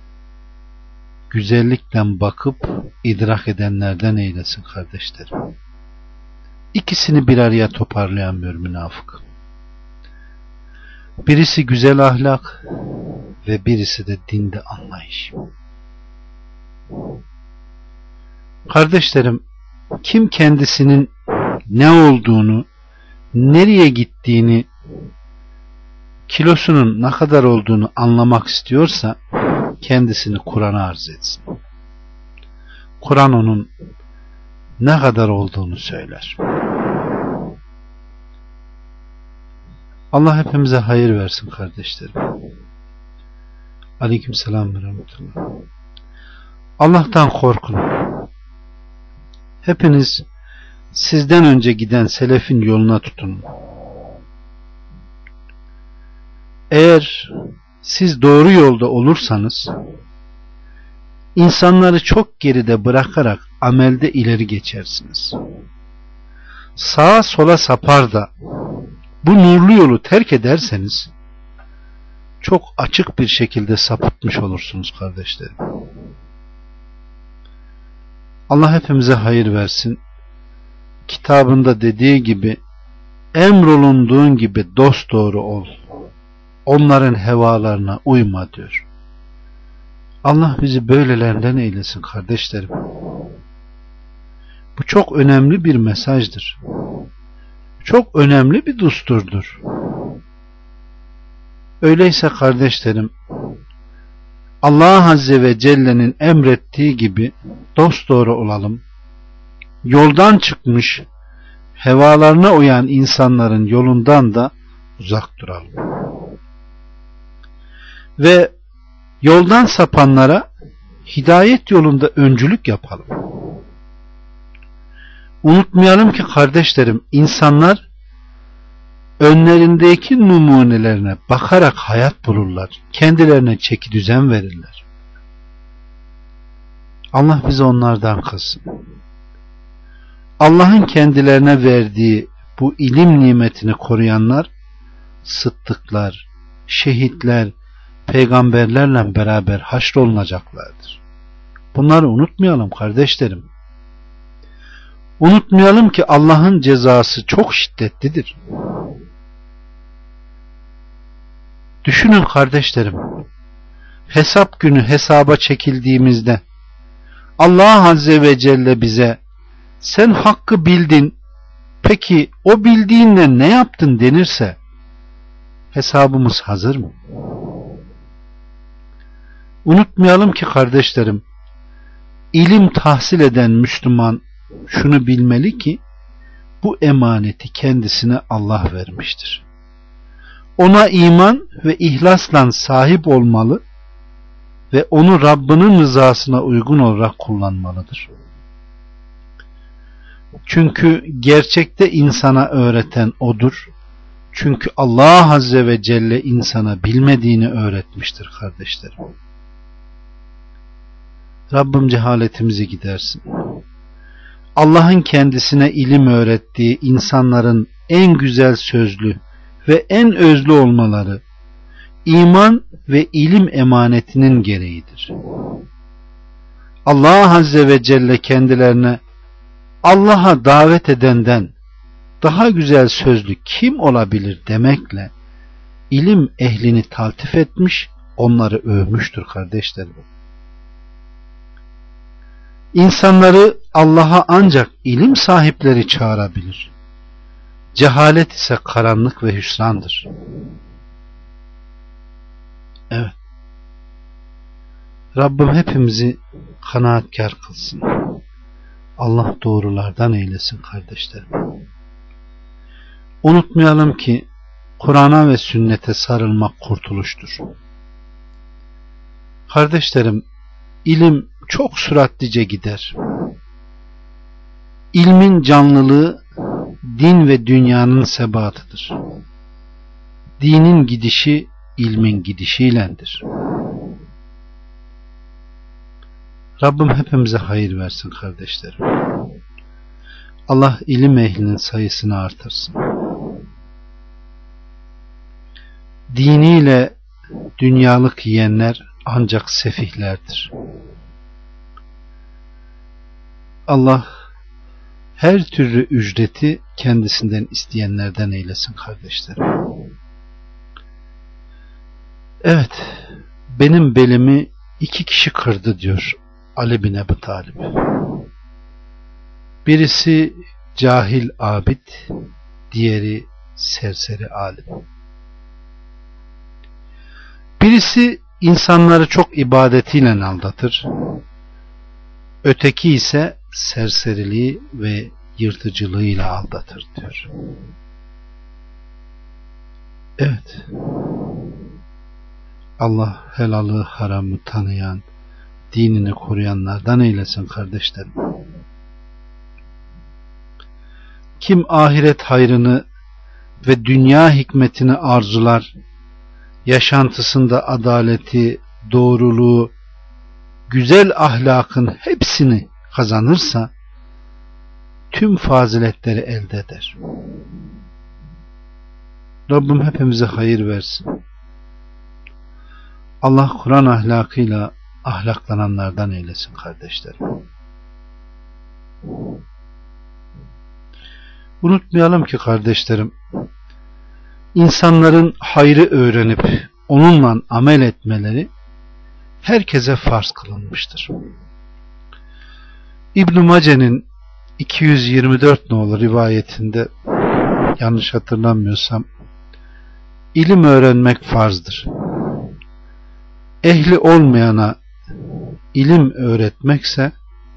Güzellikten bakıp idrak edenlerden eylesin kardeşlerim. İkisini bir araya toparlayamıyor münafık. Birisi güzel ahlak ve birisi de dinde anlayış. Kardeşlerim, kim kendisinin ne olduğunu, nereye gittiğini, kilosunun ne kadar olduğunu anlamak istiyorsa kendisini Kur'an'a arz etsin. Kur'an onun ne kadar olduğunu söyler. Allah hepimize hayır versin kardeşlerim. Aleykümselam ve rahmetullah. Allah'tan korkun. Hepiniz sizden önce giden selefin yoluna tutunun. Eğer siz doğru yolda olursanız, insanları çok geride bırakarak amelde ileri geçersiniz. Sağa sola sapar da bu nurlu yolu terk ederseniz, çok açık bir şekilde sapıtmış olursunuz kardeşlerim. Allah hepimize hayır versin. Kitabında dediği gibi, emrolunduğun gibi dosdoğru ol. Onların hevalarına uyma diyor. Allah bizi böylelerinden eylesin kardeşlerim. Bu çok önemli bir mesajdır. Çok önemli bir düsturdur. Öyleyse kardeşlerim, Allah Azze ve Celle'nin emrettiği gibi dosdoğru olalım. Yoldan çıkmış, hevalarına uyan insanların yolundan da uzak duralım. Ve yoldan sapanlara hidayet yolunda öncülük yapalım. Unutmayalım ki kardeşlerim, insanlar önlerindeki numunelerine bakarak hayat bulurlar. Kendilerine çeki düzen verirler. Allah bizi onlardan kılsın. Allah'ın kendilerine verdiği bu ilim nimetini koruyanlar, sıddıklar, şehitler, peygamberlerle beraber haşrolunacaklardır. Bunları unutmayalım kardeşlerim. Unutmayalım ki Allah'ın cezası çok şiddetlidir. Düşünün kardeşlerim, hesap günü hesaba çekildiğimizde Allah Azze ve Celle bize sen hakkı bildin, peki o bildiğinle ne yaptın denirse hesabımız hazır mı? Unutmayalım ki kardeşlerim, ilim tahsil eden Müslüman şunu bilmeli ki bu emaneti kendisine Allah vermiştir. Ona iman ve ihlasla sahip olmalı ve onu Rabbinin rızasına uygun olarak kullanmalıdır. Çünkü gerçekte insana öğreten O'dur. Çünkü Allah Azze ve Celle insana bilmediğini öğretmiştir kardeşlerim. Rabbim cehaletimizi gidersin. Allah'ın kendisine ilim öğrettiği insanların en güzel sözlü ve en özlü olmaları, iman ve ilim emanetinin gereğidir. Allah Azze ve Celle kendilerine Allah'a davet edenden daha güzel sözlü kim olabilir demekle ilim ehlini taltif etmiş, onları övmüştür kardeşlerim. İnsanları Allah'a ancak ilim sahipleri çağırabilir. Cehalet ise karanlık ve hüsrandır. Evet. Rabbim hepimizi kanaatkar kılsın. Allah doğrulardan eylesin kardeşlerim. Unutmayalım ki Kur'an'a ve sünnete sarılmak kurtuluştur. Kardeşlerim, ilim çok süratlice gider. İlmin canlılığı din ve dünyanın sebatıdır. Dinin gidişi ilmin gidişiylendir. Rabbim hepimize hayır versin kardeşlerim. Allah ilim ehlinin sayısını artırsın. Diniyle dünyalık yiyenler ancak sefihlerdir. Allah her türlü ücreti kendisinden isteyenlerden eylesin kardeşlerim. Evet, benim belimi iki kişi kırdı diyor Ali bin Ebu Talib. Birisi cahil abid, diğeri serseri alim. Birisi insanları çok ibadetiyle aldatır, öteki ise serseriliği ve yırtıcılığıyla aldatır diyor. Evet, Allah helalı haramı tanıyan, dinini koruyanlardan eylesin kardeşlerim. Kim ahiret hayrını ve dünya hikmetini arzular, yaşantısında adaleti, doğruluğu, güzel ahlakın hepsini kazanırsa tüm faziletleri elde eder. Rabbim hepimize hayır versin. Allah Kur'an ahlakıyla ahlaklananlardan eylesin kardeşlerim. Unutmayalım ki kardeşlerim, insanların hayrı öğrenip onunla amel etmeleri herkese farz kılınmıştır. İbn-i Mace'nin iki yüz yirmi dört nolu rivayetinde, yanlış hatırlamıyorsam, ilim öğrenmek farzdır. Ehli olmayana ilim öğretmekse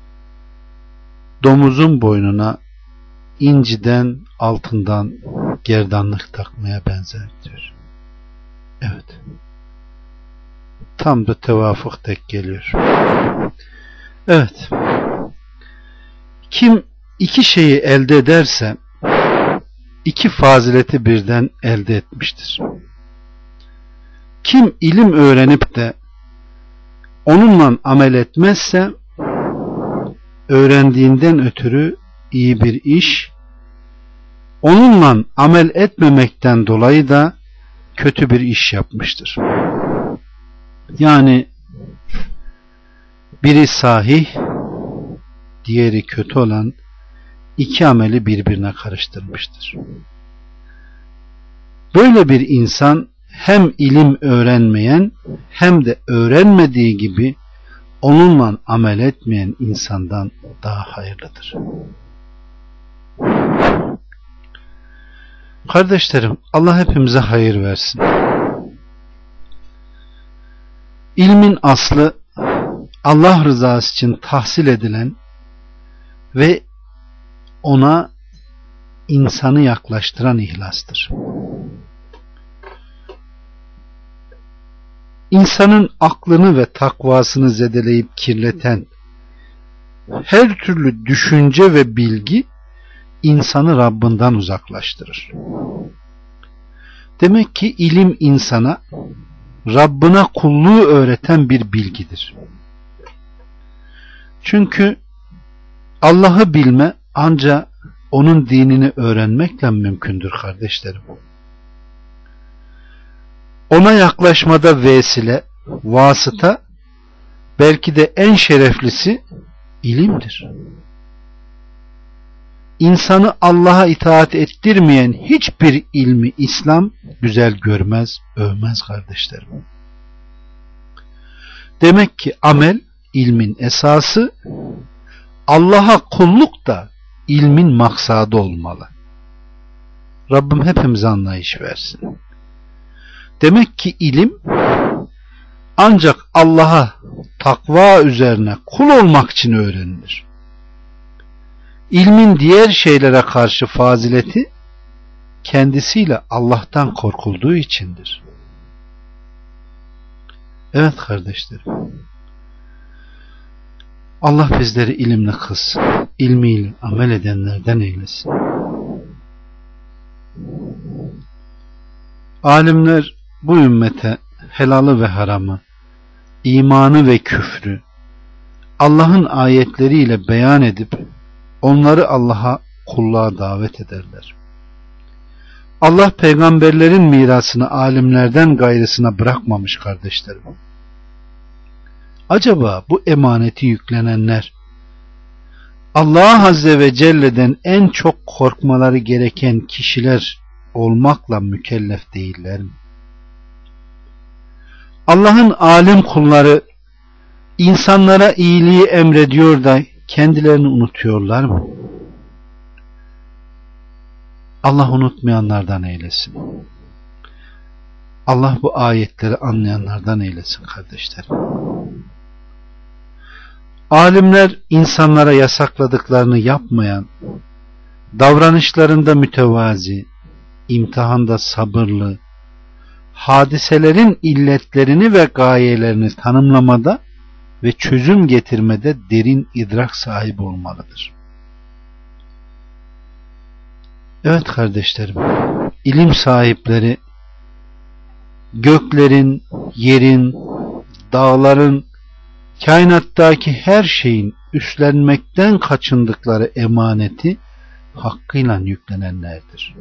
domuzun boynuna inciden, altından gerdanlık takmaya benzer diyor. Evet. Tam da tevafuk tek geliyor. Evet. Kim iki şeyi elde ederse iki fazileti birden elde etmiştir. Kim ilim öğrenip de onunla amel etmezse öğrendiğinden ötürü iyi bir iş, onunla amel etmemekten dolayı da kötü bir iş yapmıştır. Yani biri sahih, diğeri kötü olan iki ameli birbirine karıştırmıştır. Böyle bir insan hem ilim öğrenmeyen hem de öğrenmediği gibi onunla amel etmeyen insandan daha hayırlıdır. Kardeşlerim, Allah hepimize hayır versin. İlmin aslı Allah rızası için tahsil edilen ve ona insanı yaklaştıran ihlastır. İnsanın aklını ve takvasını zedeleyip kirleten her türlü düşünce ve bilgi insanı Rabbinden uzaklaştırır. Demek ki ilim insana Rabbına kulluğu öğreten bir bilgidir. Çünkü Allah'ı bilme ancak onun dinini öğrenmekle mümkündür kardeşlerim. Ona yaklaşmada vesile, vasıta, belki de en şereflisi ilimdir. İnsanı Allah'a itaat ettirmeyen hiçbir ilmi İslam güzel görmez, övmez kardeşlerim. Demek ki amel ilmin esası, Allah'a kulluk da ilmin maksadı olmalı. Rabbim hepimize anlayış versin. Demek ki ilim ancak Allah'a takva üzerine kul olmak için öğrenilir. İlmin diğer şeylere karşı fazileti kendisiyle Allah'tan korkulduğu içindir. Evet kardeşlerim. Allah bizleri ilimle kılsın. İlmiyle amel edenlerden eylesin. Alimler bu ümmete helalı ve haramı, imanı ve küfrü Allah'ın ayetleriyle beyan edip onları Allah'a kulluğa davet ederler. Allah peygamberlerin mirasını alimlerden gayrısına bırakmamış kardeşlerim. Acaba bu emaneti yüklenenler Allah Azze ve Celle'den en çok korkmaları gereken kişiler olmakla mükellef değiller mi? Allah'ın alim kulları insanlara iyiliği emrediyor da kendilerini unutuyorlar mı? Allah unutmayanlardan eylesin. Allah bu ayetleri anlayanlardan eylesin kardeşlerim. Alimler insanlara yasakladıklarını yapmayan, davranışlarında mütevazi, imtihanda sabırlı, hadiselerin illetlerini ve gayelerini tanımlamada ve çözüm getirmede derin idrak sahibi olmalıdır. Evet kardeşlerim, ilim sahipleri göklerin, yerin, dağların, kainattaki her şeyin üstlenmekten kaçındıkları emaneti hakkıyla yüklenenlerdir.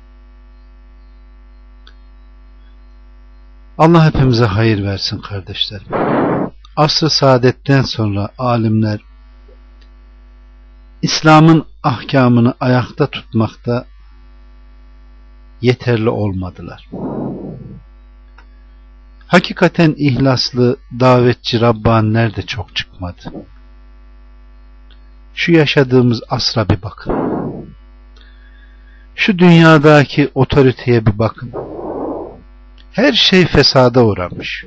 Allah hepimize hayır versin kardeşlerim. Asr-ı saadetten sonra alimler İslam'ın ahkamını ayakta tutmakta yeterli olmadılar. Hakikaten ihlaslı davetçi Rabbaniler de çok çıkmadı. Şu yaşadığımız asra bir bakın. Şu dünyadaki otoriteye bir bakın. Her şey fesada uğramış.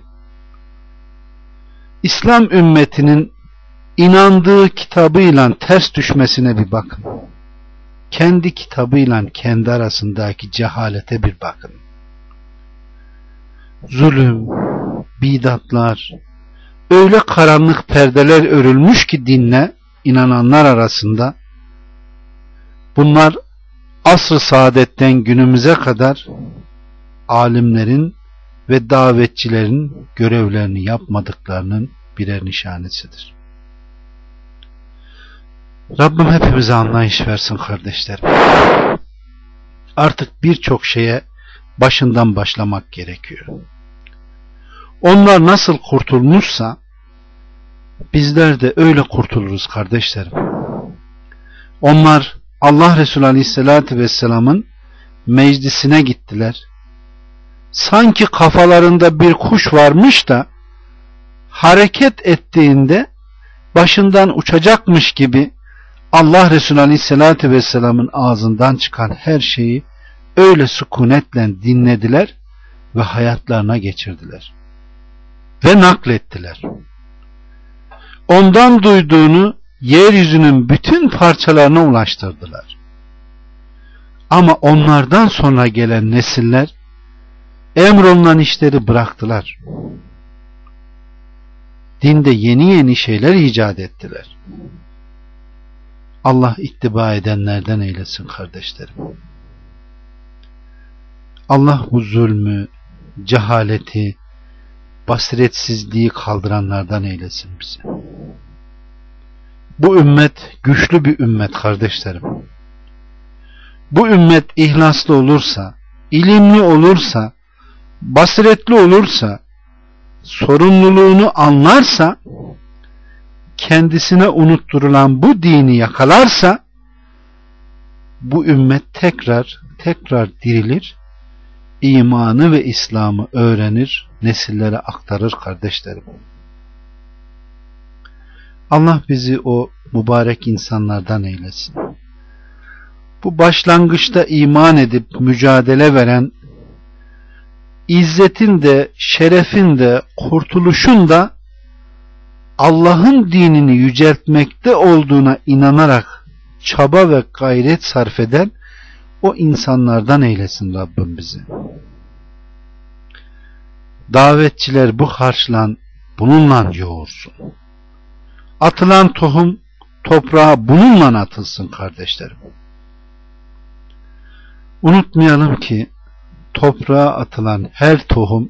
İslam ümmetinin inandığı kitabıyla ters düşmesine bir bakın. Kendi kitabıyla kendi arasındaki cehalete bir bakın. Zulüm, bidatlar, öyle karanlık perdeler örülmüş ki dinle inananlar arasında. Bunlar asr-ı saadetten günümüze kadar alimlerin ve davetçilerin görevlerini yapmadıklarının birer nişanesidir. Rabbim hepimize anlayış versin kardeşlerim. Artık birçok şeye başından başlamak gerekiyor. Onlar nasıl kurtulmuşsa bizler de öyle kurtuluruz kardeşlerim. Onlar Allah Resulü Aleyhisselatü Vesselam'ın meclisine gittiler. Sanki kafalarında bir kuş varmış da hareket ettiğinde başından uçacakmış gibi Allah Resulü Aleyhisselatü Vesselam'ın ağzından çıkan her şeyi öyle sükunetle dinlediler ve hayatlarına geçirdiler. Ve naklettiler. Ondan duyduğunu yeryüzünün bütün parçalarına ulaştırdılar. Ama onlardan sonra gelen nesiller emrolunan işleri bıraktılar. Dinde yeni yeni şeyler icat ettiler. Allah ittiba edenlerden eylesin kardeşlerim. Allah bu zulmü, cehaleti, basiretsizliği kaldıranlardan eylesin bizi. Bu ümmet güçlü bir ümmet kardeşlerim. Bu ümmet ihlaslı olursa, ilimli olursa, basiretli olursa, sorumluluğunu anlarsa, kendisine unutturulan bu dini yakalarsa, bu ümmet tekrar tekrar dirilir, imanı ve İslam'ı öğrenir, nesillere aktarır kardeşlerim. Allah bizi o mübarek insanlardan eylesin. Bu başlangıçta iman edip mücadele veren, İzzetin de, şerefin de, kurtuluşun da Allah'ın dinini yüceltmekte olduğuna inanarak çaba ve gayret sarf eden o insanlardan eylesin Rabbim bizi. Davetçiler bu harçla bununla yoğursun. Atılan tohum toprağa bununla atılsın kardeşlerim. Unutmayalım ki toprağa atılan her tohum,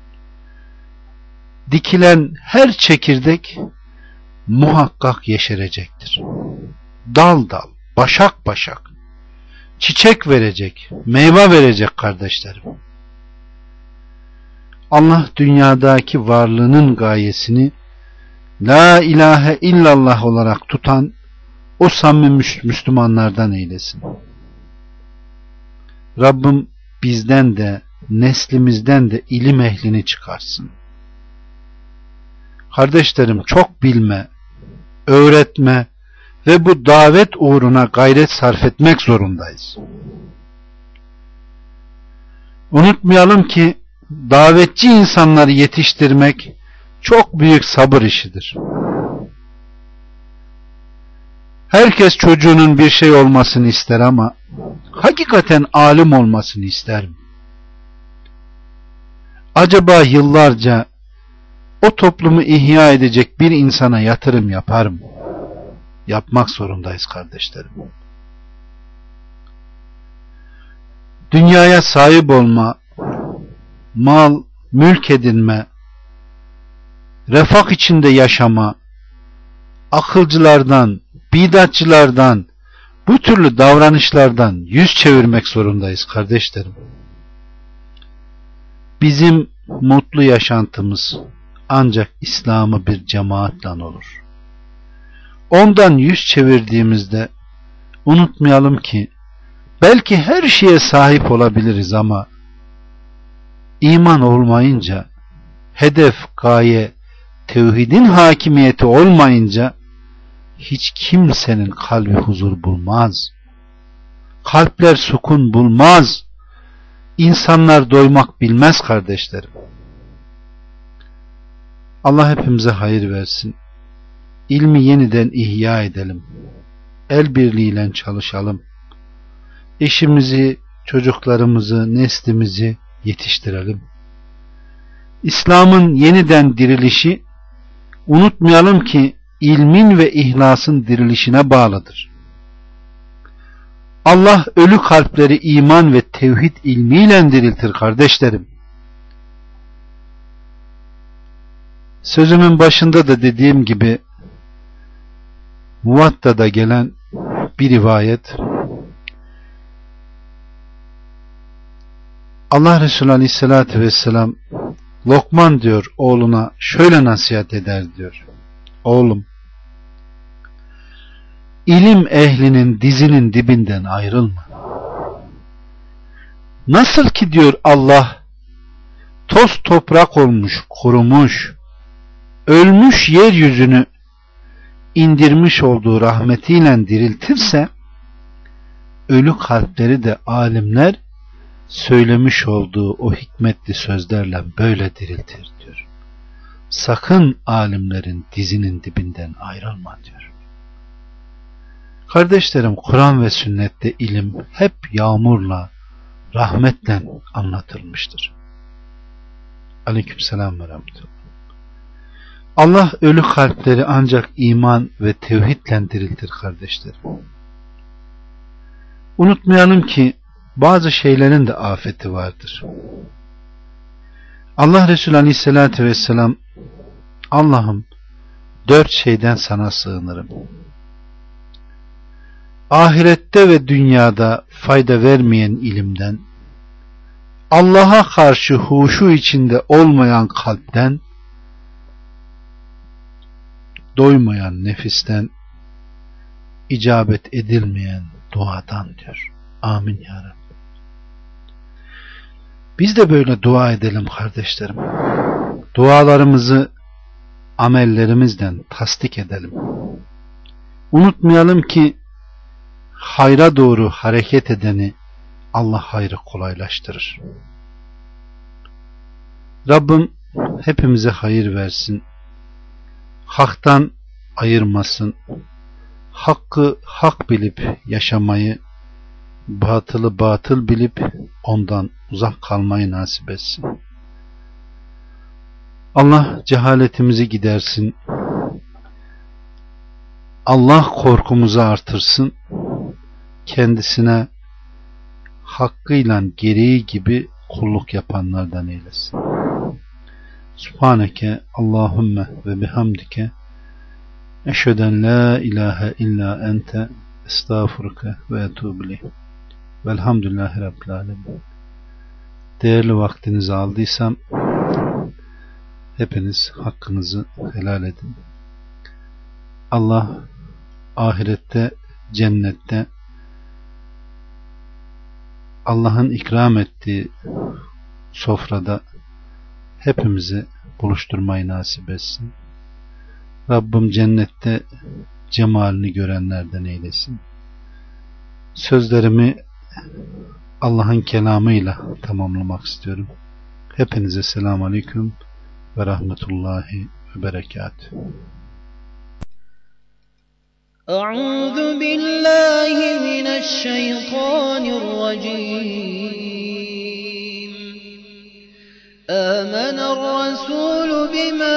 dikilen her çekirdek muhakkak yeşerecektir. Dal dal, başak başak, çiçek verecek, meyve verecek kardeşlerim. Allah dünyadaki varlığının gayesini La ilahe illallah olarak tutan o samimi Müslümanlardan eylesin. Rabbim bizden de neslimizden de ilim ehlini çıkarsın. Kardeşlerim, çok bilme, öğretme ve bu davet uğruna gayret sarf etmek zorundayız. Unutmayalım ki davetçi insanları yetiştirmek çok büyük sabır işidir. Herkes çocuğunun bir şey olmasını ister ama hakikaten alim olmasını ister mi? Acaba yıllarca o toplumu ihya edecek bir insana yatırım yapar mı? Yapmak zorundayız kardeşlerim. dünyaya sahip olma, mal, mülk edinme, refah içinde yaşama, akılcılardan, bidatçılardan, bu türlü davranışlardan yüz çevirmek zorundayız kardeşlerim. Bizim mutlu yaşantımız ancak İslam'ı bir cemaatle olur. Ondan yüz çevirdiğimizde unutmayalım ki belki her şeye sahip olabiliriz ama iman olmayınca, hedef, gaye, tevhidin hakimiyeti olmayınca hiç kimsenin kalbi huzur bulmaz. Kalpler sukun bulmaz. İnsanlar doymak bilmez kardeşlerim. Allah hepimize hayır versin. İlmi yeniden ihya edelim. El birliğiyle çalışalım. Eşimizi, çocuklarımızı, neslimizi yetiştirelim. İslam'ın yeniden dirilişi, unutmayalım ki ilmin ve ihlasın dirilişine bağlıdır. Allah ölü kalpleri iman ve tevhid ilmiyle diriltir kardeşlerim. Sözümün başında da dediğim gibi Muvatta'da gelen bir rivayet, Allah Resulü Aleyhisselatü Vesselam Lokman diyor oğluna şöyle nasihat eder diyor. Oğlum, ilim ehlinin dizinin dibinden ayrılma. Nasıl ki diyor Allah toz toprak olmuş, kurumuş, ölmüş yeryüzünü indirmiş olduğu rahmetiyle diriltirse, ölü kalpleri de alimler söylemiş olduğu o hikmetli sözlerle böyle diriltir diyor. Sakın alimlerin dizinin dibinden ayrılma diyor. Kardeşlerim, Kur'an ve sünnette ilim hep yağmurla, rahmetle anlatılmıştır. Aleykümselam ve rahmetullah. Allah ölü kalpleri ancak iman ve tevhidle diriltir kardeşlerim. Unutmayalım ki bazı şeylerin de afeti vardır. Allah Resulü Aleyhisselatü Vesselam, Allah'ım dört şeyden sana sığınırım. Ahirette ve dünyada fayda vermeyen ilimden, Allah'a karşı huşu içinde olmayan kalpten, doymayan nefisten, icabet edilmeyen duadan diyor. Amin ya Rabbi. Biz de böyle dua edelim kardeşlerim. Dualarımızı amellerimizden tasdik edelim. Unutmayalım ki hayra doğru hareket edeni Allah hayrı kolaylaştırır. Rabbim hepimize hayır versin. Haktan ayırmasın. Hakkı hak bilip yaşamayı, batılı batıl bilip ondan uzak kalmayı nasip etsin. Allah cehaletimizi gidersin. Allah korkumuzu artırsın. Kendisine hakkıyla gereği gibi kulluk yapanlardan eylesin. Subhaneke Allahümme ve bihamdike eşheden la ilahe illa ente estağfurke ve etûbü ileyh. Velhamdülillahi Rabbil alemin. Değerli vaktinizi aldıysam hepiniz hakkınızı helal edin. Allah ahirette, cennette Allah'ın ikram ettiği sofrada hepimizi buluşturmayı nasip etsin. Rabbim cennette cemalini görenlerden eylesin. Sözlerimi Allah'ın kelamıyla tamamlamak istiyorum. Hepinize selamun aleyküm ve rahmetullahi ve berekatuhu. أعوذ بالله من الشيطان الرجيم آمن الرسول بما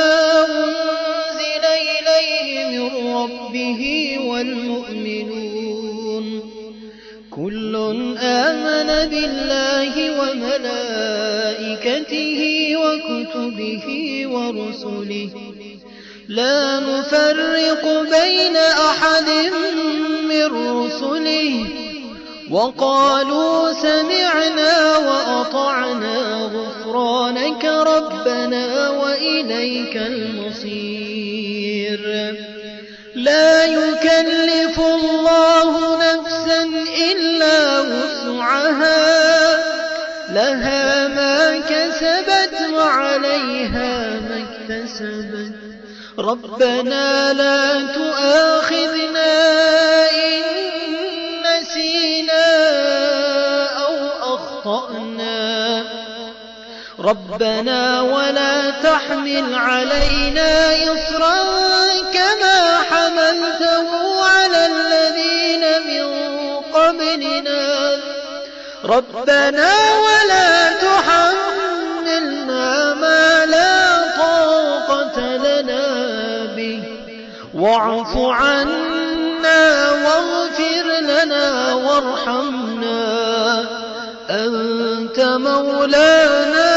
أنزل إليه من ربه والمؤمنون كل آمن بالله وملائكته وكتبه ورسله لا نفرق بين أحد من رسله وقالوا سمعنا وأطعنا غفرانك ربنا وإليك المصير. لا يكلف الله نفسا إلا وسعها لها ما كسبت وعليها ما اكتسبت ربنا لا تؤاخذنا إن نسينا أو أخطأنا ربنا ولا تحمل علينا إصرا كما حملته على الذين من قبلنا ربنا ولا تحملنا ما لا طاقة لنا به واعف عنا واغفر لنا وارحمنا أنت مولانا